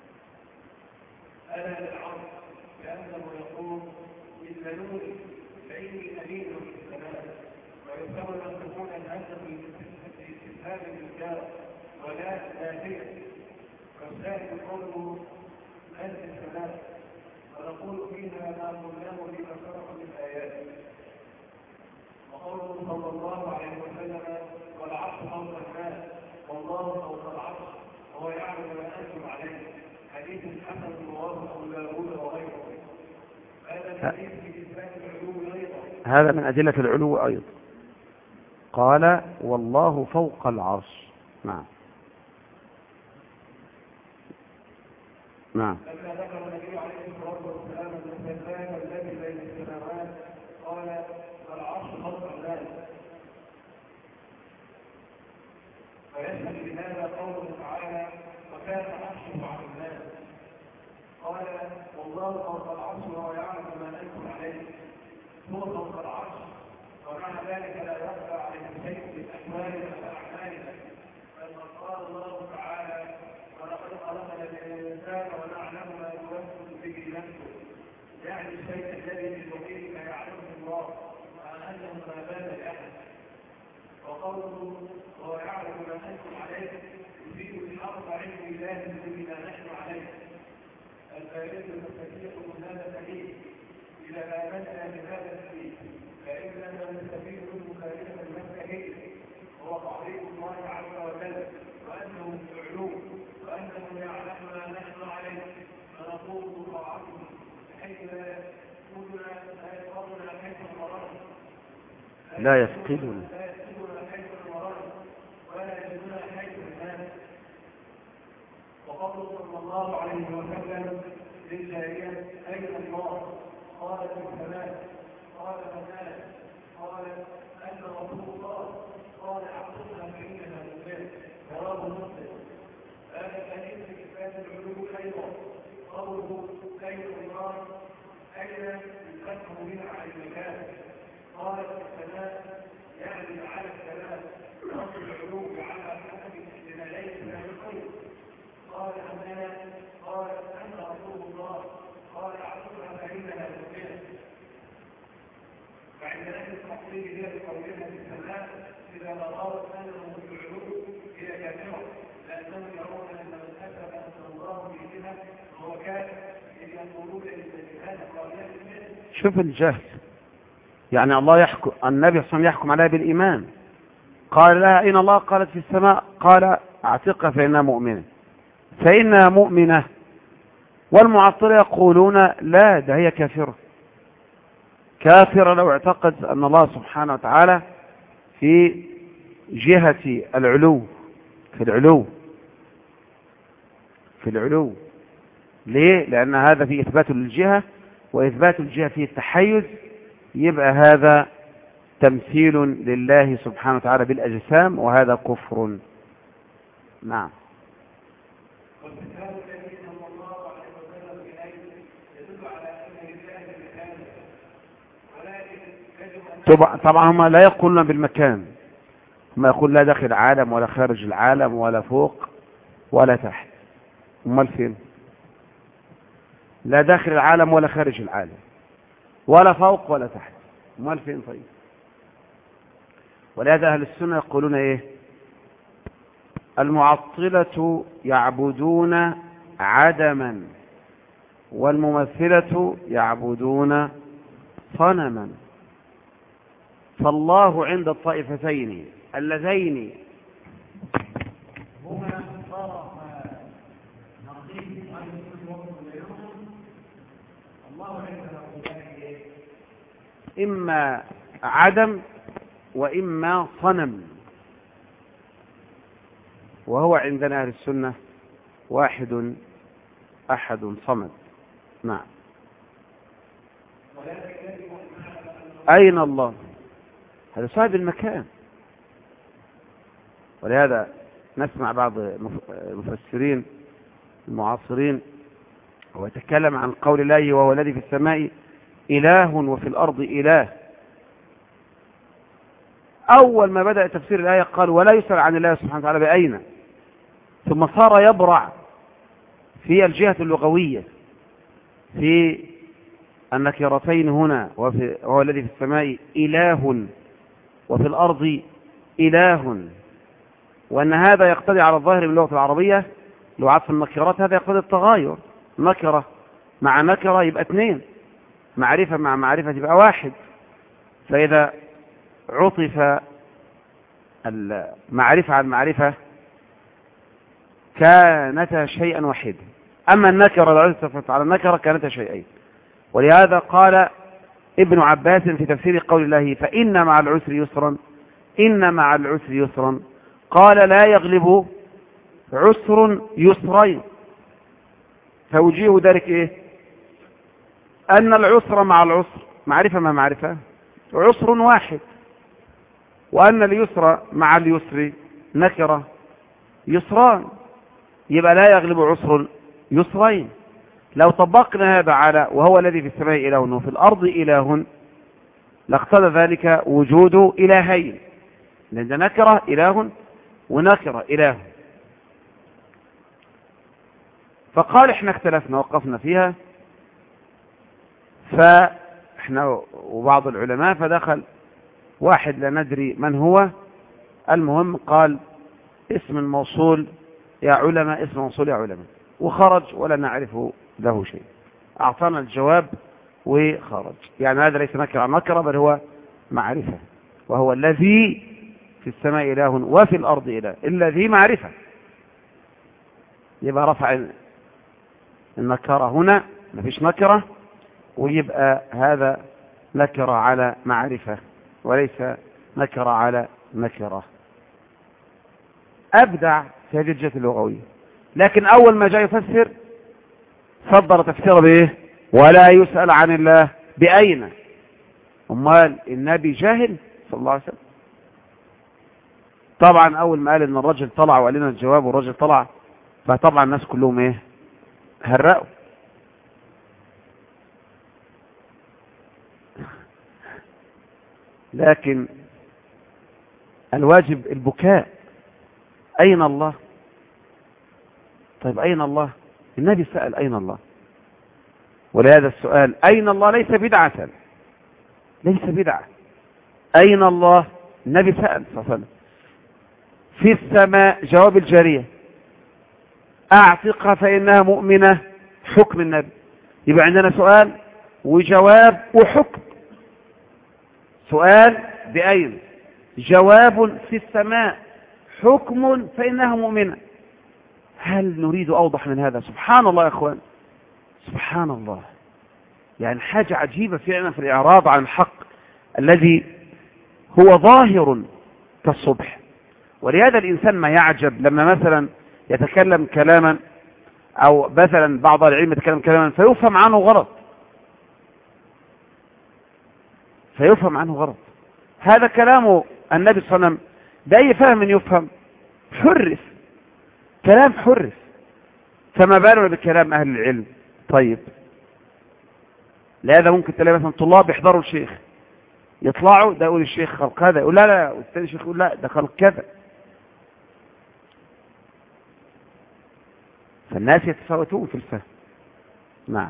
ألا العرض كأنه يقول إذنوني فإني أمين في السماء، ويسمى أن تكون الهمزة في استفهام الإنكار ولا نافية، والثاني قوله من في السماء، ونقول فيها ما قلناه لما شرح من آيات. وقوله صلى الله عليه وسلم والعرش فوق الناس والله فوق العرش وهو يعلم ما أنتم عليه، حديث حسن رواه أبو داود وغيره. هذا الحديث في إثبات العلو أيضا، هذا من أدلة العلو أيضا. قال والله فوق العرش. نعم. نعم. لما ذكر النبي عليه الصلاة والسلام المثال الذي بين السماوات قال والعرش فوق الناس، ويشهد بهذا قوله تعالى وكان عرشه على الناس. قال والله فوق العرش وهو يعلم ما انتم عليه، هو فوق العرش ومع ذلك لا يخفى عليه شيء من احوالنا واعمالنا، بل قال الله تعالى ولقد خلقنا الانسان ونعلم ما يوسوس به نفسه، يعني الشيء الذي في المحيط يعلمه الله مع انه ما بان لاحد. وقوله وهو يعلم ما انتم عليه يفيد بالحق علم الله بما نحن عليه. الفائده المستفيده من هذا الحديث اذا امنا بهذا الحديث فاننا نستفيد منه فائده المستحيل هو تعظيم الله عز وجل وانه العلو وانه يعلم ما نحن عليه، فنقول طاعته بحيث لا يفقدنا لا يفقدنا حيث مررنا لا يفقدنا وقوله صلى الله عليه وسلم للجارية أين الله؟ قالت في السماء. قال فماذا؟ قال أن رسول الله قال أعطتها فإنها مؤمنة. رواه مسلم. هذا الحديث في إثبات العلو أيضا. قوله أين الله؟ أين يفهم بها عن المكان؟ قالت في السماء يعني على السماء، رب العلو على حسب احتمالين من الخير. قال أمنا قال أنا رسول الله قال أعطوها فإنها مؤمنة. فعند أهل التحقيق هي بقولها في السماء إذا نظرت أنه في العلو هي كافرة، لأنهم يرون أن من أثبت أن الله في جهة وهو كافر إذ يقولون إن هذا قائلات منه. شوف الجهل، يعني الله يحكم، النبي صلى الله عليه وسلم يحكم عليها بالإيمان. قال لها أين الله؟ قالت في السماء. قال أعتقها فإنها مؤمنة، فإنها مؤمنة. والمعطلة يقولون لا، ده هي كافرة كافرة لو اعتقد أن الله سبحانه وتعالى في جهة العلو، في العلو في العلو ليه؟ لأن هذا في إثبات للجهة، وإثبات الجهة فيه التحيز، يبقى هذا تمثيل لله سبحانه وتعالى بالأجسام، وهذا كفر. نعم. طبعا هم لا يقولون بالمكان، هم يقول لا داخل العالم ولا خارج العالم ولا فوق ولا تحت. امال فين؟ لا داخل العالم ولا خارج العالم ولا فوق ولا تحت، امال فين؟ طيب. ولهذا اهل السنه يقولون ايه؟ المعطله يعبدون عدما، والممثله يعبدون صنما. فالله عند الطائفتين اللذين هما طرفا نقيض عن كل وقت ويوم. الله عند الطائفتين إما عدم وإما صنم، وهو عندنا أهل السنة واحد أحد صمد. نعم. أين الله؟ هذا صاحب المكان. ولهذا نسمع بعض المفسرين المعاصرين ويتكلم عن قول الله وهو الذي في السماء إله وفي الأرض إله، أول ما بدأ تفسير الآية قال ولا يسأل عن الله سبحانه وتعالى بأين، ثم صار يبرع في الجهة اللغوية في النكرتين هنا، وهو الذي في السماء إله وفي الأرض إله، وأن هذا يقتضي على الظاهر من اللغة العربية لو عطف النكرات هذا يقتضي التغاير، نكرة مع نكرة يبقى اثنين، معرفة مع معرفة يبقى واحد، فإذا عطف المعرفة على المعرفة كانتا شيئا واحدا، أما النكرة لو عطفت على النكرة كانتا شيئين. ولهذا قال ابن عباس في تفسير قول الله فإن مع العسر يسرا، إن مع العسر يسرا، قال لا يغلب عسر يسرين، توجيه ذلك إيه؟ أن العسر مع العسر معرفة مع معرفة عسر واحد، وأن اليسر مع اليسر نكرة يسران، يبقى لا يغلب عسر يسرين. لو طبقنا هذا على وهو الذي في السماء إله وفي الأرض إله لاقتضى ذلك وجود إلهين، لأن نكرة إله ونكرة إله. فقال احنا اختلفنا وقفنا فيها، فاحنا وبعض العلماء فدخل واحد لا ندري من هو، المهم قال اسم الموصول يا علماء، اسم موصول يا علماء، وخرج ولا نعرف له شيء، أعطانا الجواب وخرج. يعني هذا ليس نكرة نكرة بل هو معرفة، وهو الذي في السماء إله وفي الأرض إله، الذي معرفة، يبقى رفع النكرة هنا ما فيش نكرة، ويبقى هذا نكرة على معرفة وليس نكرة على نكرة. أبدع في هذه الجهة اللغوية، لكن أول ما جاء يفسر صدر تفسيره بإيه؟ ولا يسأل عن الله بأين. أمال النبي جاهل صلى الله عليه وسلم؟ طبعا أول ما قال إن الرجل طلع وقال لنا الجواب والرجل طلع، فطبعا الناس كلهم إيه؟ هرأوا. لكن الواجب البكاء. أين الله؟ طيب أين الله؟ النبي سأل أين الله، ولهذا السؤال أين الله ليس بدعة، ليس بدعة. أين الله؟ النبي سأل صلى الله عليه وسلم. في السماء جواب الجارية أعتقها فإنها مؤمنة، حكم النبي. يبقى عندنا سؤال وجواب وحكم. سؤال بأين، جواب في السماء، حكم فإنها مؤمنة. هل نريد أوضح من هذا؟ سبحان الله يا أخوان، سبحان الله، يعني حاجة عجيبة فعلا في الإعراض عن الحق الذي هو ظاهر كالصبح. ولهذا الإنسان ما يعجب لما مثلا يتكلم كلاما، أو مثلا بعض العلم يتكلم كلاما فيفهم عنه غلط، فيفهم عنه غلط. هذا كلام النبي صلى الله عليه وسلم بأي فهم يفهم؟ حرف، كلام حرف، فما بالنا بكلام أهل العلم. طيب لهذا ممكن تلاقي مثلا طلاب يحضروا الشيخ، يطلعوا ده يقول الشيخ خلق كذا، يقول لا لا، والثاني الشيخ يقول لا ده خلق كذا، فالناس يتفاوتون في الفهم. نعم.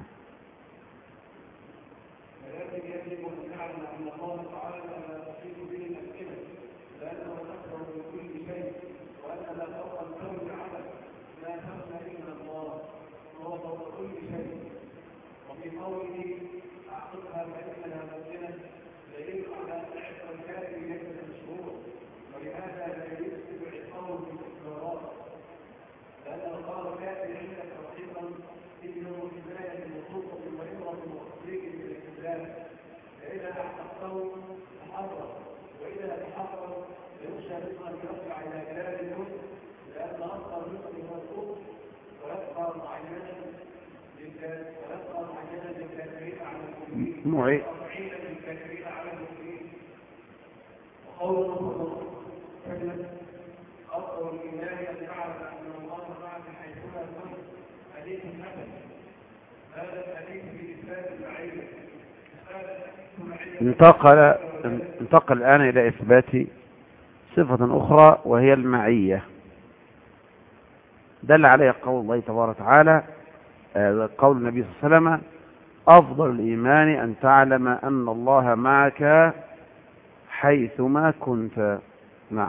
معي انتقل انتقل الآن إلى إثبات صفة أخرى وهي المعية، دل عليها قول الله تبارك وتعالى، قول النبي صلى الله عليه وسلم: أفضل الإيمان أن تعلم أن الله معك حيثما كنت. نعم.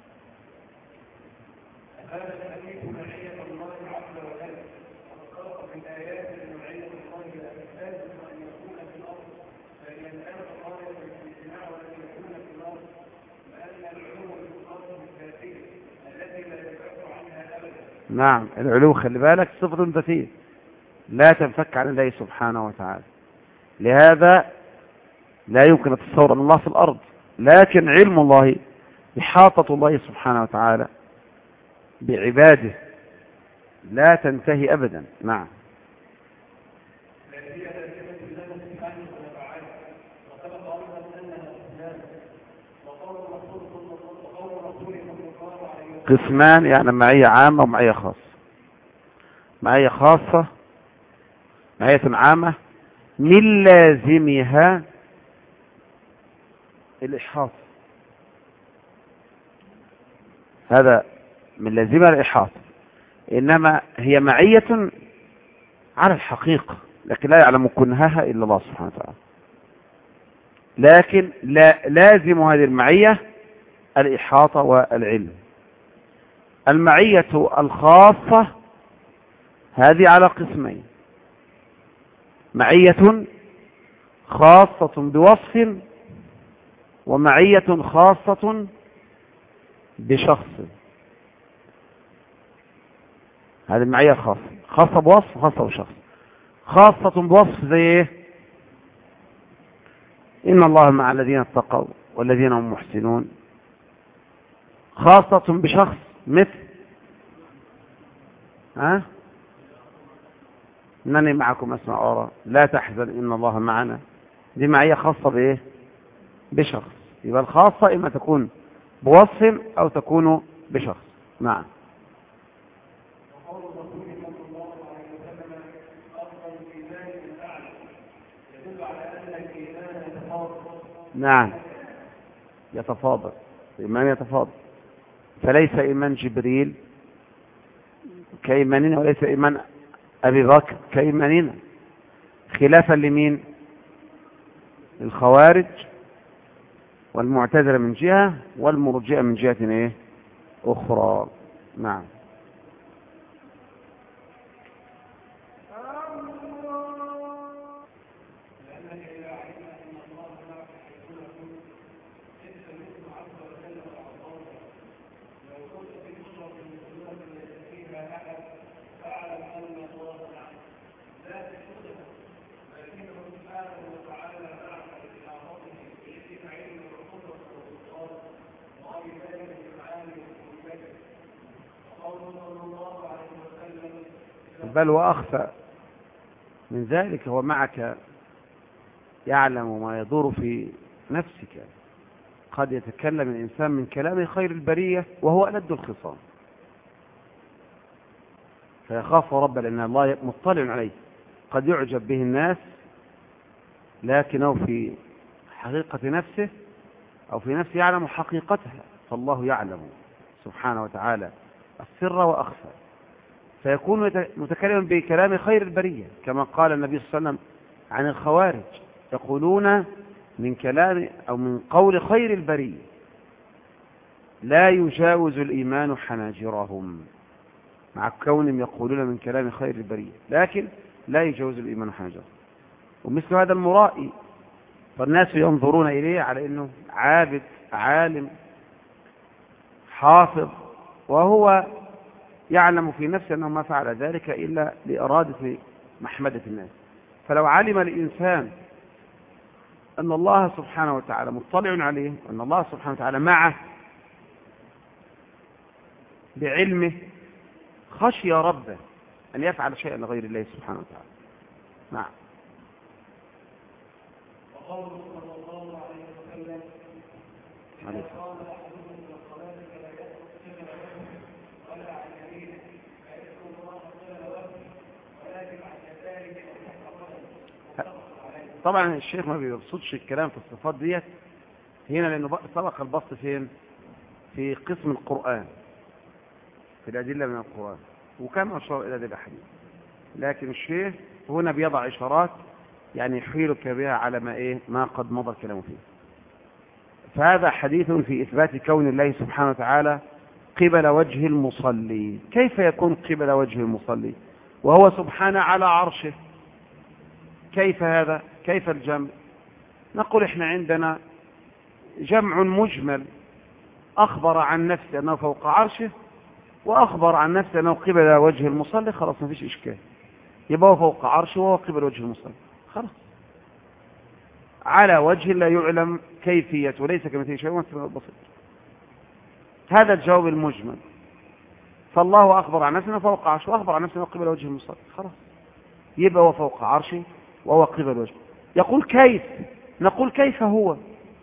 هذا الحديث معية الله عز وجل، وخلق من آيات معية الله الأساس أن يكون في الأرض، فإن كانت غاية الاجتماع وأن يكون في الأرض، لأن العلو الخاص بالذاتية التي لا ينفك عنها أبدا. نعم، العلو خلي بالك صفة ذاتية لا تنفك عن الله سبحانه وتعالى، لهذا لا يمكن أن تتصور أن الله في الأرض، لكن علم الله، إحاطة الله سبحانه وتعالى بعباده لا تنتهي أبدا. نعم. قسمان، يعني معية عامة ومعية خاصة. معية خاصة معية عامة من لازمها الإحاطة، هذا من لازمها الإحاطة، إنما هي معية على الحقيقة، لكن لا يعلم كنهها إلا الله سبحانه وتعالى. لكن لا لازم هذه المعية الإحاطة والعلم. المعية الخاصة هذه على قسمين: معية خاصة بوصف، ومعية خاصة بشخص. هذه المعية خاصة، خاصة بوصف وخاصة بشخص. خاصة بوصف زي ايه؟ إن الله مع الذين اتقوا والذين هم محسنون. خاصة بشخص مثل ها إنني معكم أسمع وأرى، لا تحزن إن الله معنا. دي معية خاصة بإيه؟ بشخص. يبقى الخاصة إما تكون بوصف أو تكون بشخص. نعم. نعم، يتفاضل، الإيمان يتفاضل، فليس إيمان جبريل كإيماننا، وليس إيمان أبي بكر كإيماننا، خلافا لمين؟ الخوارج والمعتزلة من جهة، والمرجئة من جهة إيه؟ أخرى. نعم. بل وأخفى من ذلك، هو معك يعلم ما يدور في نفسك. قد يتكلم الإنسان من كلام خير البرية وهو ألد الخصام، فيخاف رب لأن الله مطلع عليه. قد يعجب به الناس لكنه في حقيقة نفسه أو في نفسه يعلم حقيقتها، فالله يعلم سبحانه وتعالى السر وأخفى، فيكون متكلما بكلام خير البرية، كما قال النبي صلى الله عليه وسلم عن الخوارج: يقولون من كلام أو من قول خير البرية لا يجاوز الإيمان حناجرهم، مع كونهم يقولون من كلام خير البرية لكن لا يجاوز الإيمان حناجرهم. ومثل هذا المرائي، فالناس ينظرون إليه على أنه عابد عالم حافظ، وهو يعلم في نفسه أنه ما فعل ذلك إلا لإرادة محمدة الناس. فلو علم الإنسان أن الله سبحانه وتعالى مطلع عليه، وأن الله سبحانه وتعالى معه بعلمه، خشي ربه أن يفعل شيئا لغير الله سبحانه وتعالى. نعم. وقوله صلى الله عليه وسلم: إذا قام أحدكم إلى الصلاة فلا يأخذ قبل وجهه ولا عن يمينه فيذكر الله قبل وجهه ولكن عن يساره أو تحت قدمه. طبعا الشيخ ما بيقصدش الكلام في الصفات ديت هنا، لأنه سبق البسط فين؟ في قسم القرآن، في الأدلة من القرآن، وكان أشار إلى ذلك الحديث، لكن الشيخ هنا بيضع إشارات يعني يحيلك بها على ما إيه ما قد مضى الكلام فيه. فهذا حديث في إثبات كون الله سبحانه وتعالى قبل وجه المصلي. كيف يكون قبل وجه المصلي وهو سبحانه على عرشه؟ كيف هذا؟ كيف الجمع؟ نقول إحنا عندنا جمع مجمل، أخبر عن نفسه أنه فوق عرشه وأخبر عن نفسه أنه قبل وجه المصلي، خلاص ما فيش إشكال، يبقى هو فوق عرشه وهو قبل وجه المصلي، خلاص، على وجه لا يعلم كيفية وليس كمثله شيء وهو بسيط. هذا الجواب المجمل. فالله أخبر عن نفسه أنه فوق عرشه وأخبر عن نفسه أنه قبل وجه المصلي، خلاص، يبقى هو فوق عرشه وهو قبل وجهه. يقول كيف؟ نقول كيف هو؟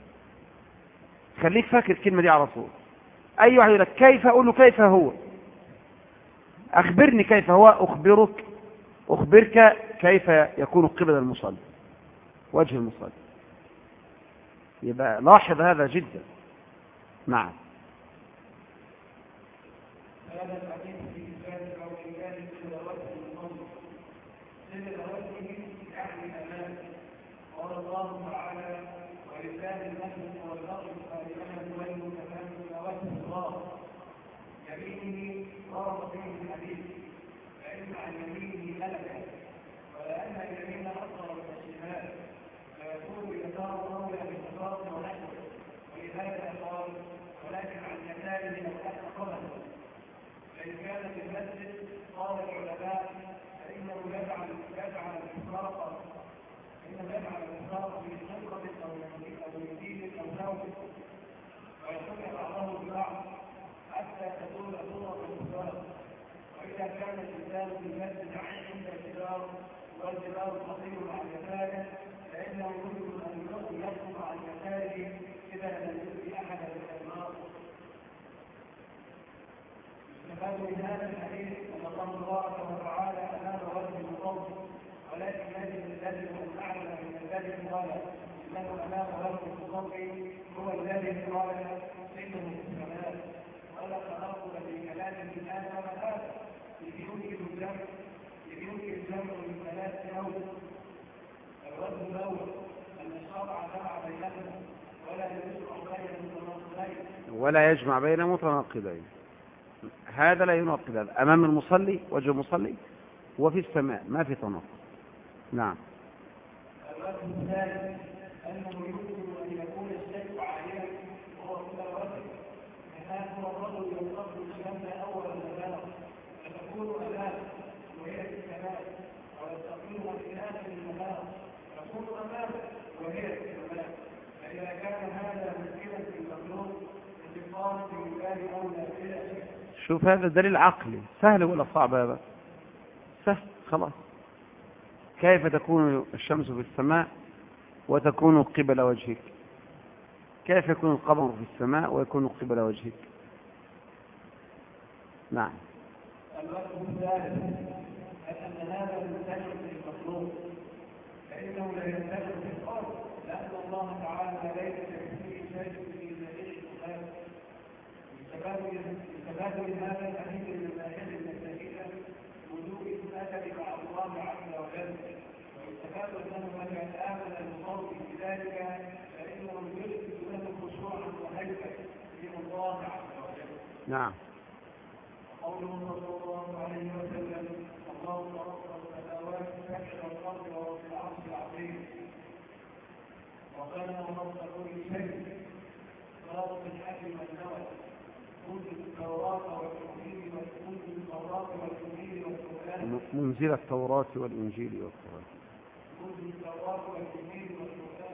خليك فاكر الكلمة دي على طول. أي واحد يقول لك كيف، أقول له كيف هو؟ أخبرني كيف هو، أخبرك أخبرك كيف يكون قبل المصلي وجه المصلي. يبقى لاحظ هذا جدا. نعم. هذا الحديث في كتاب او كتاب الى وجه المصلي الى وجهه يعني امامه. قال الله تعالى: ولله المشرق والمغرب فاينما تولوا فثم وجه الله. يمينه ورد فيه الحديث، فان عن يمينه ملكا، ولان اليمين اصغر من الشمال فيكون يسار اولى بالنشاط ونحوه، ولهذا قال: ولكن عن يساره لو تحت قدمه. فإن كان في المسجد قال العلماء فإنه يجعل يجعل الإفراق إنه يجعل الإفراق في شنقة أو يزيد أو نوم، ويحكي بعضه ببعض حتى تزول صورة الإفراق. وإذا كان الإنسان في المسجد عند الجدار والجدار قصير عن يساره فإنه يمكن أن يخرج عن يساره إذا لم يؤذي أحدا بالإمارة. استفاد من هذا الحديث ان الله تبارك وتعالى امام وجه المصلي، ولكن يجب الذي هو اعلى من الذي قال انه امام وجه المصلي هو الذي قال انه في السماء، ولا تناقض في كلامه هذا وهذا، اذ يمكن الجمع اذ يمكن الجمع من ثلاث اوجه. الوجه الاول ان الشرع جمع بينهما ولا يجمع بين المتناقضين ولا يجمع بين متناقضين. هذا لا يناقض هذا، أمام المصلي وجه المصلي وفي السماء ما في تناقض. نعم. الوجه الثاني أنه يمكن أن يكون الشيء عاليا وهو كل وجه، كما هو الرجل ينقض الشمس أول النهار فتكون أمامه وهي في السماء، ويستقيم في آخر النهار تكون أمامه وهي في السماء. فإذا كان هذا ممكنا في المخلوق انتقال في الله أولى بلا شك. شوف هذا دليل عقلي، سهل ولا صعب؟ هذا سهل خلاص. كيف تكون الشمس في السماء وتكون قبل وجهك؟ كيف يكون القمر في السماء ويكون قبل وجهك؟ نعم. الوجه الثالث أن هذا المنتشر في المخلوق فإنه لا ينتشر في الأرض، لأن الله تعالى ليس كمثله شيء في ذاته الصفات. استفاد من هذا الحديث من الآيات المستفيدة وجوب الأدب مع الله عز وجل، واستفاد أنه من يتآمل المصلي بذلك فإنه يثبت له خشوعا وهيبة من الله عز وجل. نعم. قوله صلى الله عليه وسلم: اللهم رب السماوات السبع والأرض ورب العرش العظيم، وكان رب كل شيء، رب الحكم والنوى، منزل التوراة والإنجيل منزل التوراة والإنجيل والقرآن منزل التوراة والإنجيل والقرآن منزل التوراة والإنجيل والقرآن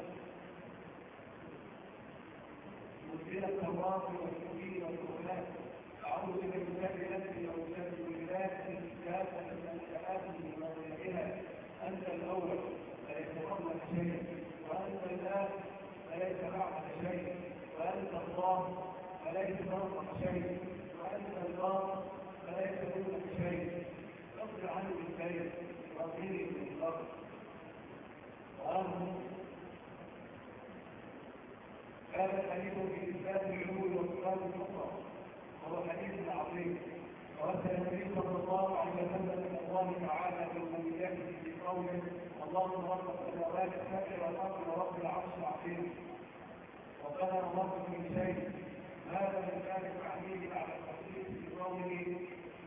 منزل التوراة والإنجيل والقرآن أعوذ بك من شر نفسي أو شر ولادتي كافة من شآته ومغربها. أنت الأول فليس قبلك شيء، وأنت الآخر فليس بعدك شيء، وأنت الله فليس فوقك شيء، وأنت الله فليس دونك شيء. اصبر عني بالخير واغفرني بالفضل. هذا الحديث في إثبات العلو وصفات الأخرى وهو حديث عظيم. ورد النبي صلى الله عليه وسلم من الله تعالى بالمؤمنين في قوله اللهم رب السماوات السبع والأرض ورب العرش العظيم وقال الله في شيء. هذا من باب التعليل على التخصيص في قوله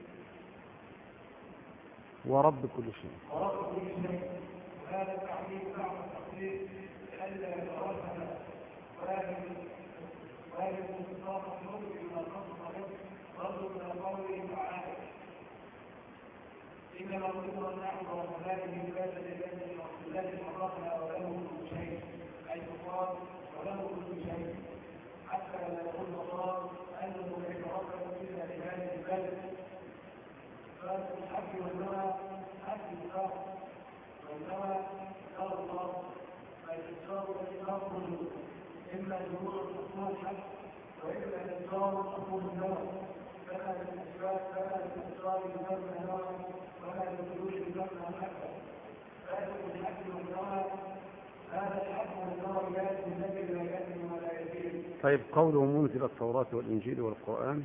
ورب كل شيء. ورب كل شيء. وهذا التعليل بعد التخصيص لئلا يتوهم وهذا وهذا المصطلح النور بما قصد به رد من قوله تعالى إنما الأمور نحن وهذه العبادة التي حرقنا وله كل شيء أي قال وله كل شيء حتى لا يقول الله أنه يتوكل إلا لهذه البلد فالحج والنوى حج الله والنوى دار الله فالإسرار والإسرار إما جمهور الحكم الحج وإما الإسرار حكم النوى فلا للإسرار فلا للإسرار بمبنى النوى ولا للخروج بمبنى الحج فأجل الحج والنوى هذا الحج والنوى يأتي النبي لا يأتي ولا يزيد. طيب قوله منزل التوراة والإنجيل والقرآن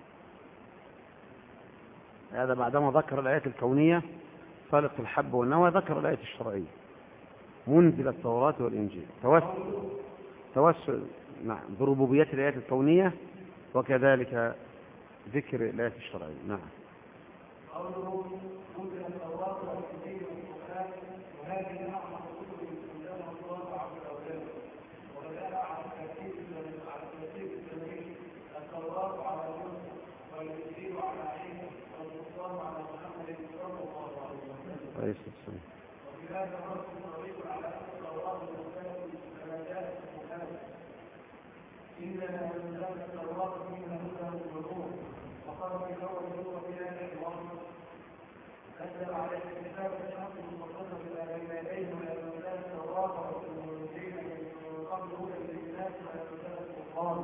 هذا بعدما ذكر الآيات الكونية فالق الحب والنوى ذكر الآية الشرعية منزل التوراة والإنجيل توسل توسل نعم بربوبية الآيات الكونية وكذلك ذكر الآيات الشرعية. نعم. قوله منزل التوراة والإنجيل والقرآن وهذه نعمة كتب أنزلها الله عز وجل وبدأ على الترتيب على الترتيب السنوي التوراة على موسى والإنجيل على عيسى والقرآن على محمد صلى الله عليه وسلم. وفي هذا الرد طريق على أن التوراة والإنجيل كما جاء في القرآن إننا أنزلنا التوراة فيها هدى ونور وقال في أول سورة هذه الوحي أنزل عليك الكتاب الحق المصدق إلى بين يديه وأنزل التوراة والإنجيل من قبل هدى للناس وأنزل القرآن.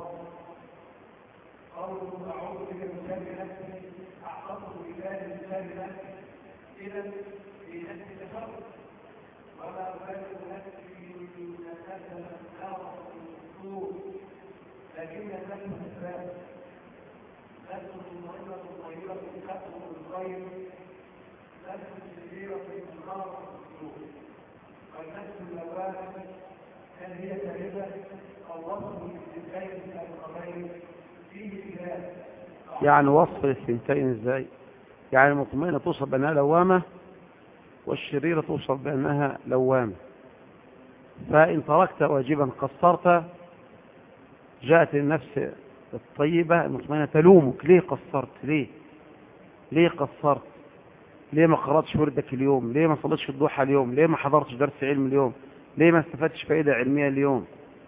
قوله أعوذ بك من شر نفسي أعتصم بالله من شر نفسي إذا في نفسي شر ولا أبالغ نفسي من أسد النار السوء لكن النفس الإسلام نفس المهمة الطيبة تخفف الخير نفس الشريرة النار السوء والنفس اللوامة هل هي كاذبة أو وصف للخير الخير فيه خلاف. يعني وصف الثنتين ازاي؟ يعني المطمئنة توصف بأنها لوامة والشريرة توصف بأنها لوامة. فإن تركت واجبا قصرت جاءت النفس الطيبة المطمئنة تلومك ليه قصرت ليه ليه قصرت ليه ما قرأتش وردك اليوم ليه ما صليتش الضحى اليوم ليه ما حضرتش درس علم اليوم ليه ما استفدتش فائدة علمية اليوم.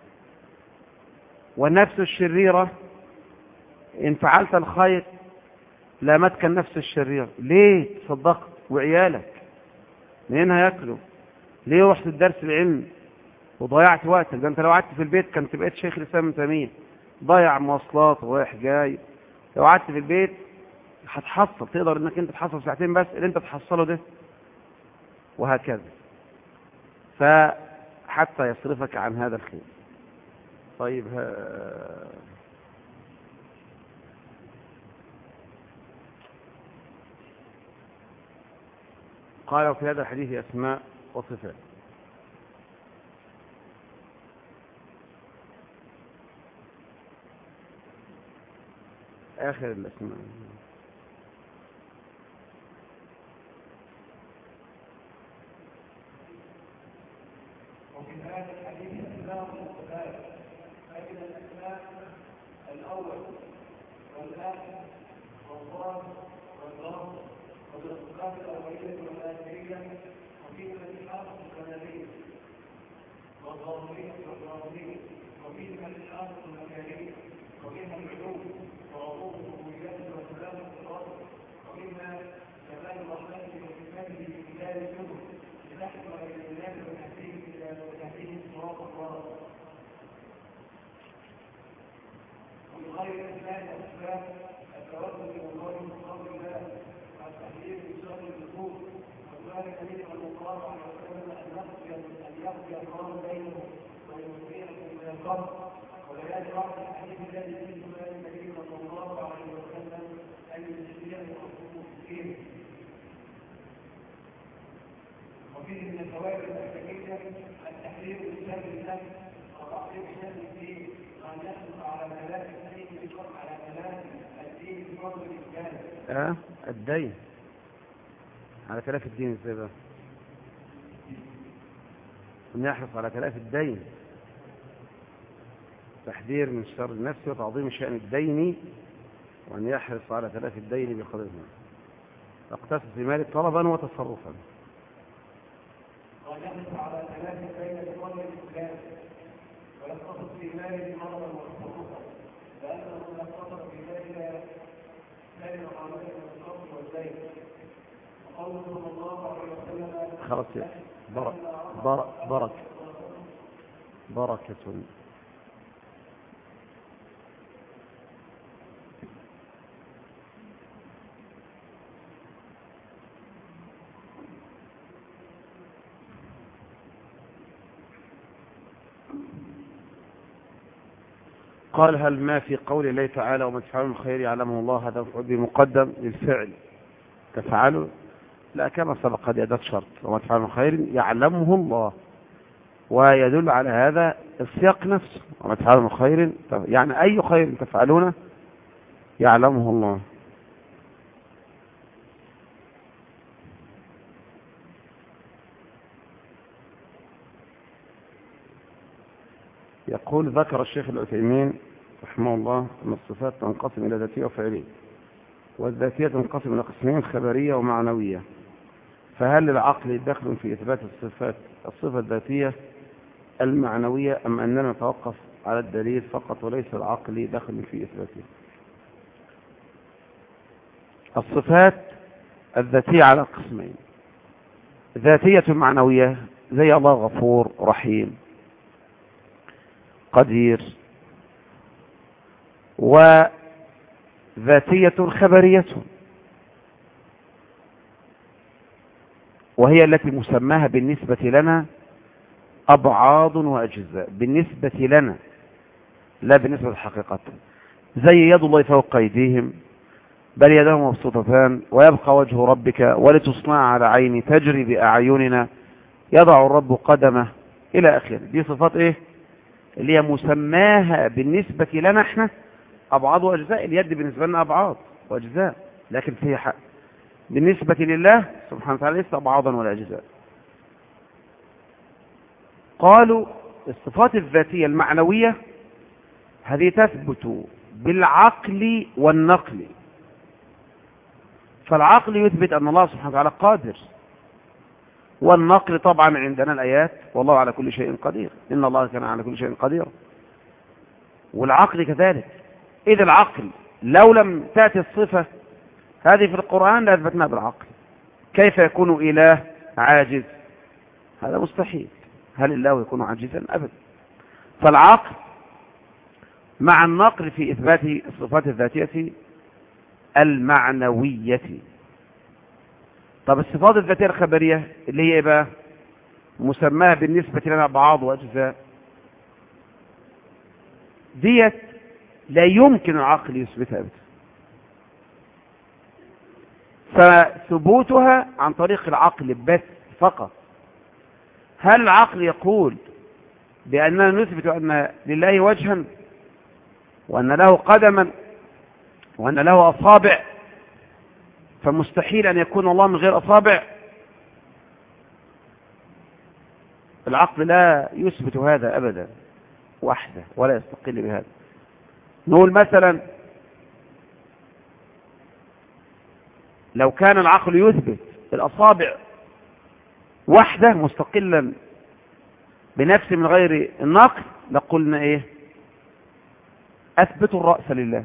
والنفس الشريرة إن فعلت الخير لامتك النفس الشريرة ليه تصدقت وعيالك منين هياكلوا ليه رحت الدرس العلم وضيعت وقتك ده انت لو قعدت في البيت كنت بقيت شيخ الإسلام ابن تيمية ضيع مواصلات ورايح جاي. لو قعدت في البيت هتحصل تقدر انك انت تحصل ساعتين بس اللي انت تحصله ده وهكذا فحتى يصرفك عن هذا الخير. طيب ها قال في هذا الحديث أسماء وصفات. آخر الأسماء وفي هذا الحديث أسماء وصفات فإن الأسماء الأول والآخر والظاهر والظاهر والصفات الأولية والآخرية وفيها الإحاطة الكمالية والظاهرية والظاهرية وفيها الإحاطة المكانية وفيها العلوم وعروض الربوبيات وسلام الصراط ومنها كمال الرحمن وصفاته في خلال الكتب لتحكم إلى الناس وتهديه إلى وتهديه صراط الله. ومن غير الإسلام والإسلام التوسل إلى الله من قول الله والتحذير من شر النفوس وذلك من المقام على وسلم أن يقضي أن يقضي الله بينهم ويمكنهم من القبر وبيان بعض الحديث الذي فيه سؤال النبي صلى الله عليه وسلم أن يشتريه الرسول فيه. وفيه من الفوائد المستفيدة التحرير بشان النفس وتحرير بشان الدين وأن يحرص على ثلاث الدين بفضل على ثلاث الدين بفضل الإسلام. اه الدين على تلاف الدين ازاي بقى؟ ان يحرص على تلاف الدين، تحذير من شر النفس وتعظيم شأن الدين، وان يحرص على تلاف الدين بقدر ما يقتصد في مال طلبا وتصرفا. وان يحرص على تلاف الدين بفضل الاسلام ويقتصد في مال طلبا وتصرفا، لانه اذا اقتصد في ذلك كان عمله الصرف والدين. وقوله صلى الله عليه وسلم خلاص يا برك برك برك بركة. قال هل ما في قول الله تعالى ومن تفعلوا من خير يعلمه الله هذا مفعول به مقدم للفعل تفعلوا؟ لا، كما سبق هذه أداة شرط، وما تفعلوا من خير يعلمه الله، ويدل على هذا السياق نفسه، وما تفعلوا من خير يعني أي خير تفعلونه يعلمه الله. يقول ذكر الشيخ العثيمين رحمه الله أن الصفات تنقسم إلى ذاتية وفعلية، والذاتية تنقسم إلى قسمين خبرية ومعنوية، فهل للعقل دخل في إثبات الصفات الصفة الذاتية المعنوية أم أننا نتوقف على الدليل فقط وليس العقل دخل في إثباته؟ الصفات الذاتية على قسمين، ذاتية معنوية زي الله غفور رحيم قدير، وذاتية خبرية وهي التي مسماها بالنسبة لنا أبعاض وأجزاء، بالنسبة لنا لا بالنسبة للحقيقة، زي يد الله فوق أيديهم بل يداه مبسوطتان ويبقى وجه ربك ولتصنع على عيني تجري بأعيننا يضع الرب قدمه إلى آخره. دي صفات إيه اللي هي مسماها بالنسبة لنا احنا أبعاض وأجزاء. اليد بالنسبة لنا أبعاض وأجزاء، لكن فيها حق بالنسبة لله سبحانه وتعالى ليس أبعاضا ولا أجزاء. قالوا الصفات الذاتية المعنوية هذه تثبت بالعقل والنقل، فالعقل يثبت أن الله سبحانه وتعالى قادر، والنقل طبعا عندنا الآيات والله على كل شيء قدير، إن الله كان على كل شيء قدير، والعقل كذلك. إذا العقل لو لم تأتي الصفة هذه في القرآن لأثبتناها بالعقل. كيف يكون إله عاجز؟ هذا مستحيل. هل الله يكون عاجزا؟ أبدا. فالعقل مع النقل في إثبات الصفات الذاتية المعنوية. طب الصفات الذاتية الخبرية اللي هي بقى مسماها بالنسبة لنا بعض وأجزاء، ديت لا يمكن العقل يثبتها أبدا، فثبوتها عن طريق العقل بس فقط. هل العقل يقول بأننا نثبت أن لله وجها وأن له قدما وأن له أصابع، فمستحيل أن يكون الله من غير أصابع؟ العقل لا يثبت هذا أبدا وحده ولا يستقل بهذا. نقول مثلا لو كان العقل يثبت الأصابع وحده مستقلا بنفسه من غير النقل لقلنا إيه؟ أثبتوا الرأس لله.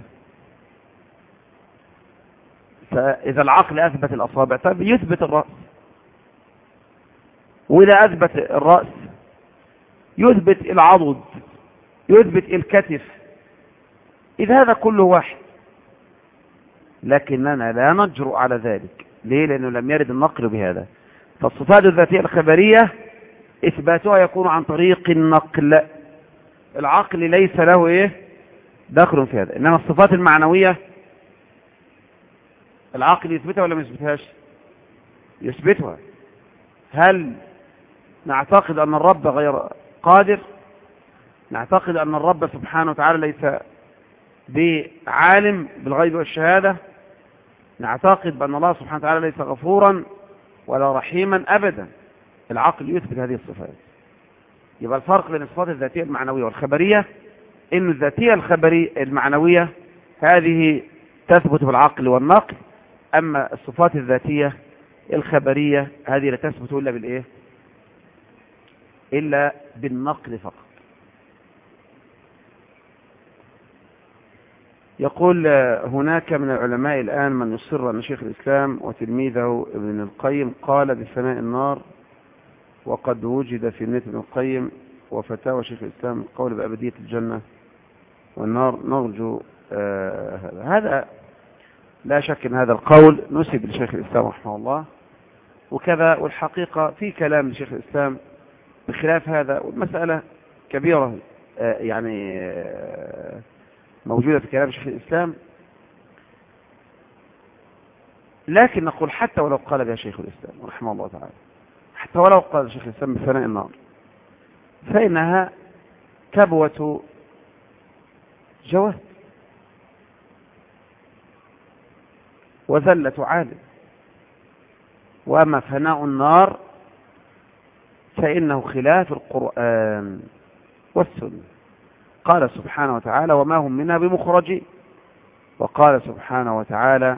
فإذا العقل أثبت الأصابع طيب يثبت الرأس، وإذا أثبت الرأس يثبت العضد يثبت الكتف، إذا هذا كله واحد، لكننا لا نجرؤ على ذلك. ليه؟ لأنه لم يرد النقل بهذا. فالصفات الذاتية الخبرية إثباتها يكون عن طريق النقل، العقل ليس له إيه دخل في هذا. إنما الصفات المعنوية العقل يثبتها ولا ما يثبتهاش؟ يثبتها. هل نعتقد أن الرب غير قادر؟ نعتقد أن الرب سبحانه وتعالى ليس بعالم بالغيب والشهادة؟ نعتقد بأن الله سبحانه وتعالى ليس غفورا ولا رحيما؟ أبدا. العقل يثبت هذه الصفات. يبقى الفرق بين الصفات الذاتية المعنوية والخبرية إن الذاتية الخبرية المعنوية هذه تثبت بالعقل والنقل، أما الصفات الذاتية الخبرية هذه لا تثبت إلا بالإيه؟ إلا بالنقل فقط. يقول هناك من العلماء الآن من يصر أن شيخ الإسلام وتلميذه ابن القيم قال بفناء النار، وقد وجد في النت ابن القيم وفتاوى شيخ الإسلام القول بأبدية الجنة والنار. نرجو آه هذا هذا لا شك أن هذا القول نسب لشيخ الإسلام رحمه الله، وكذا والحقيقة في كلام لشيخ الإسلام بخلاف هذا، والمسألة كبيرة آه يعني آه موجودة في كلام شيخ الإسلام، لكن نقول حتى ولو قال بها شيخ الإسلام رحمه الله تعالى، حتى ولو قال شيخ الإسلام بفناء النار، فإنها كبوة جواد وذلة عالم. وأما فناء النار فإنه خلاف القرآن والسنة. قال سبحانه وتعالى وما هم منها بمخرجين، وقال سبحانه وتعالى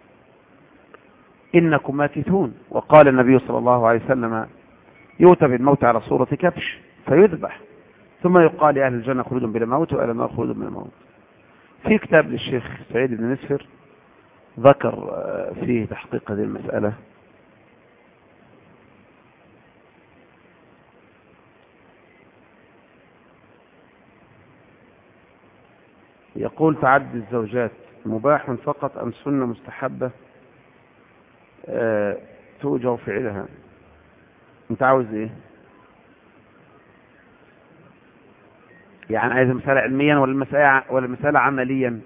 إنكم ماكثون، وقال النبي صلى الله عليه وسلم يؤتى بالموت على صورة كبش فيذبح ثم يقال لأهل الجنة خلود بلا موت وأهل النار خلود بلا موت. في كتاب للشيخ سعيد بن مسفر ذكر فيه تحقيق هذه المسألة. يقول تعدد الزوجات مباح فقط أم سنة مستحبة أه توجب فعلها؟ انت عاوز ايه؟ يعني عايز مسألة علميا ولا المسألة ولا المسألة عمليا؟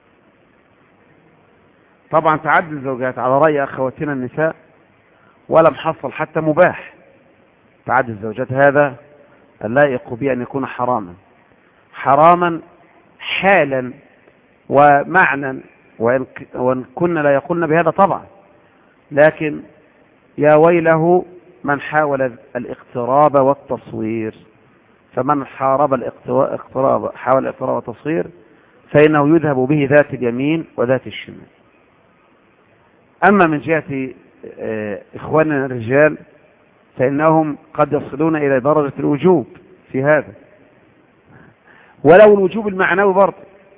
طبعا تعدد الزوجات على رأي أخواتنا النساء ولا محصل حتى مباح. تعدد الزوجات هذا اللائق به أن يكون حراما، حراما حالا ومعنى، وإن كنا لا يقولن بهذا طبعا، لكن يا ويله من حاول الاقتراب والتصوير. فمن حارب الاقتراب حاول الاقتراب والتصوير فإنه يذهب به ذات اليمين وذات الشمال. أما من جهة إخواننا الرجال فإنهم قد يصلون إلى درجة الوجوب في هذا، ولو الوجوب المعنوي برضه.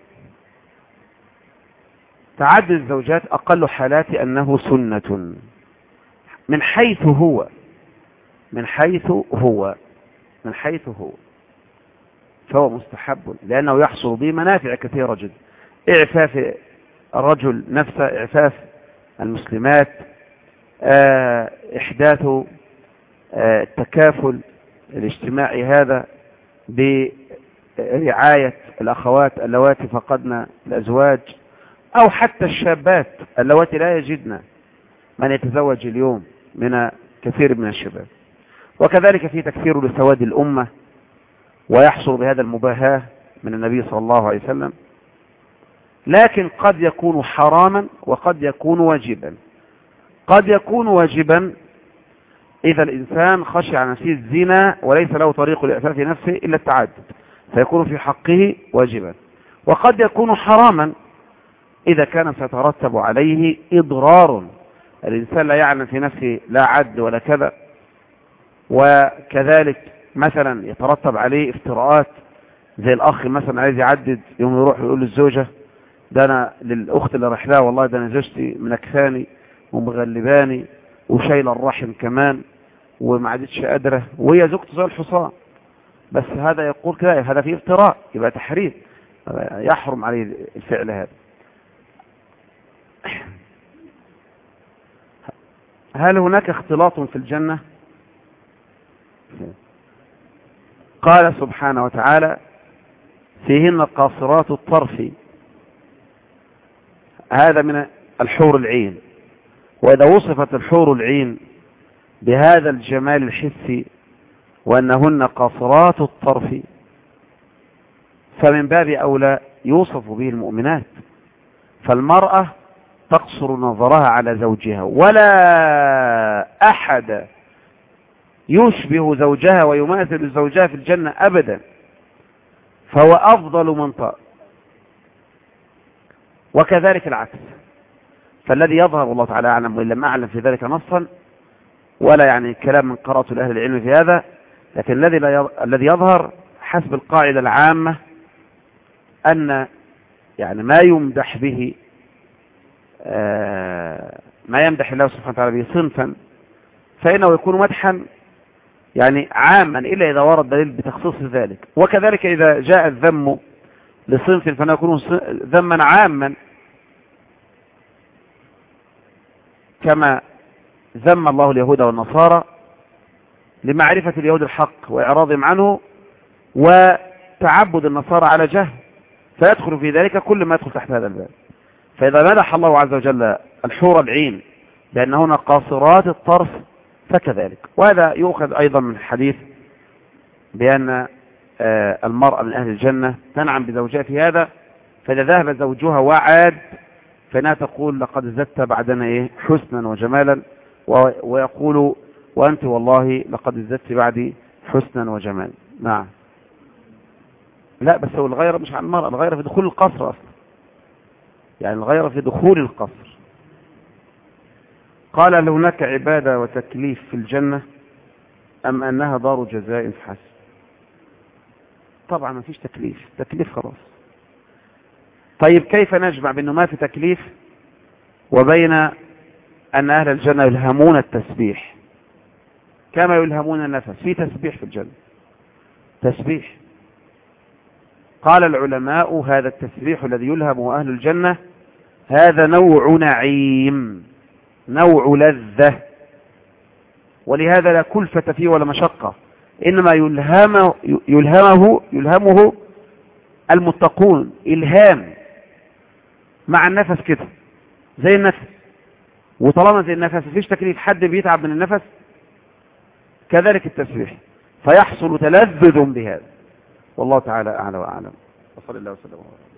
تعدد الزوجات أقل حالات أنه سنة من حيث هو من حيث هو من حيث هو فهو مستحب، لأنه يحصل به منافع كثيرة جدا: إعفاف الرجل نفسه، إعفاف المسلمات، إحداث التكافل الاجتماعي هذا برعاية الأخوات اللواتي فقدن الأزواج، أو حتى الشابات اللواتي لا يجدن من يتزوج اليوم من كثير من الشباب. وكذلك في تكثير لسواد الأمة، ويحصل بهذا المباهاة من النبي صلى الله عليه وسلم. لكن قد يكون حراما وقد يكون واجبا. قد يكون واجبا إذا الإنسان خشي على نفسه الزنا وليس له طريق لإعفاف نفسه إلا التعدد، فيكون في حقه واجبا. وقد يكون حراما إذا كان سيترتب عليه إضرار، الإنسان لا يعلم في نفسه لا عد ولا كذا، وكذلك مثلا يترتب عليه افتراءات، زي الأخ مثلا عايز يعدد يوم يروح ويقول للزوجة ده أنا للأخت اللي راح لها والله ده أنا زوجتي منكثاني ومغلباني وشايله الرحم كمان وما عادتش قادرة وهي زوجته زي الحصان، بس هذا يقول كده، هذا فيه افتراء، يبقى تحريم، يحرم عليه الفعل هذا. هل هناك اختلاط في الجنة؟ قال سبحانه وتعالى فيهن قاصرات الطرف، هذا من الحور العين. وإذا وصفت الحور العين بهذا الجمال الحسي وأنهن قاصرات الطرف، فمن باب أولى يوصف به المؤمنات. فالمرأة تقصر نظرها على زوجها، ولا أحد يشبه زوجها ويماثل زوجها في الجنة أبدا، فهو أفضل من طاء. وكذلك العكس، فالذي يظهر والله تعالى أعلم وإن لم أعلم في ذلك نصا، ولا يعني كلام من قرأته لأهل العلم في هذا، لكن الذي الذي يظهر حسب القاعدة العامة أن يعني ما يمدح به آه ما يمدح الله سبحانه وتعالى به صنفا فإنه يكون مدحا يعني عاما، إلا إذا ورد دليل بتخصيص ذلك. وكذلك إذا جاء الذم لصنف فإنه يكون ذما عاما، كما ذم الله اليهود والنصارى لمعرفة اليهود الحق وإعراضهم عنه وتعبد النصارى على جهل، فيدخل في ذلك كل ما يدخل تحت هذا الباب. فإذا مدح الله عز وجل الحور العين بأنهن قاصرات الطرف فكذلك. وهذا يؤخذ أيضا من الحديث بأن المرأة من أهل الجنة تنعم بزوجها في هذا، فإذا ذهب زوجها وعاد فإنها تقول لقد زدت بعدنا إيه حسنا وجمالا، ويقول وأنت والله لقد زدت بعدي حسنا وجمالا. نعم. لا بس هو الغيرة مش عن المرأة، الغيرة في دخول القصر أصلا، يعني الغيرة في دخول القصر. قال هل هناك عبادة وتكليف في الجنة أم أنها دار جزاء فحسب؟ طبعا ما فيش تكليف، تكليف خلاص. طيب كيف نجمع بأنه ما في تكليف وبين أن أهل الجنة يلهمون التسبيح كما يلهمون النفس؟ في تسبيح في الجنة، تسبيح. قال العلماء هذا التسبيح الذي يلهمه أهل الجنة هذا نوع نعيم، نوع لذة، ولهذا لا كلفة فيه ولا مشقة، إنما يلهمه يلهمه يلهمه المتقون إلهام مع النفس كده زي النفس. وطالما زي النفس مفيش تكليف، حد بيتعب من النفس، كذلك التسبيح، فيحصل تلذذ بهذا. والله تعالى أعلى وأعلم، وصلى الله وسلم.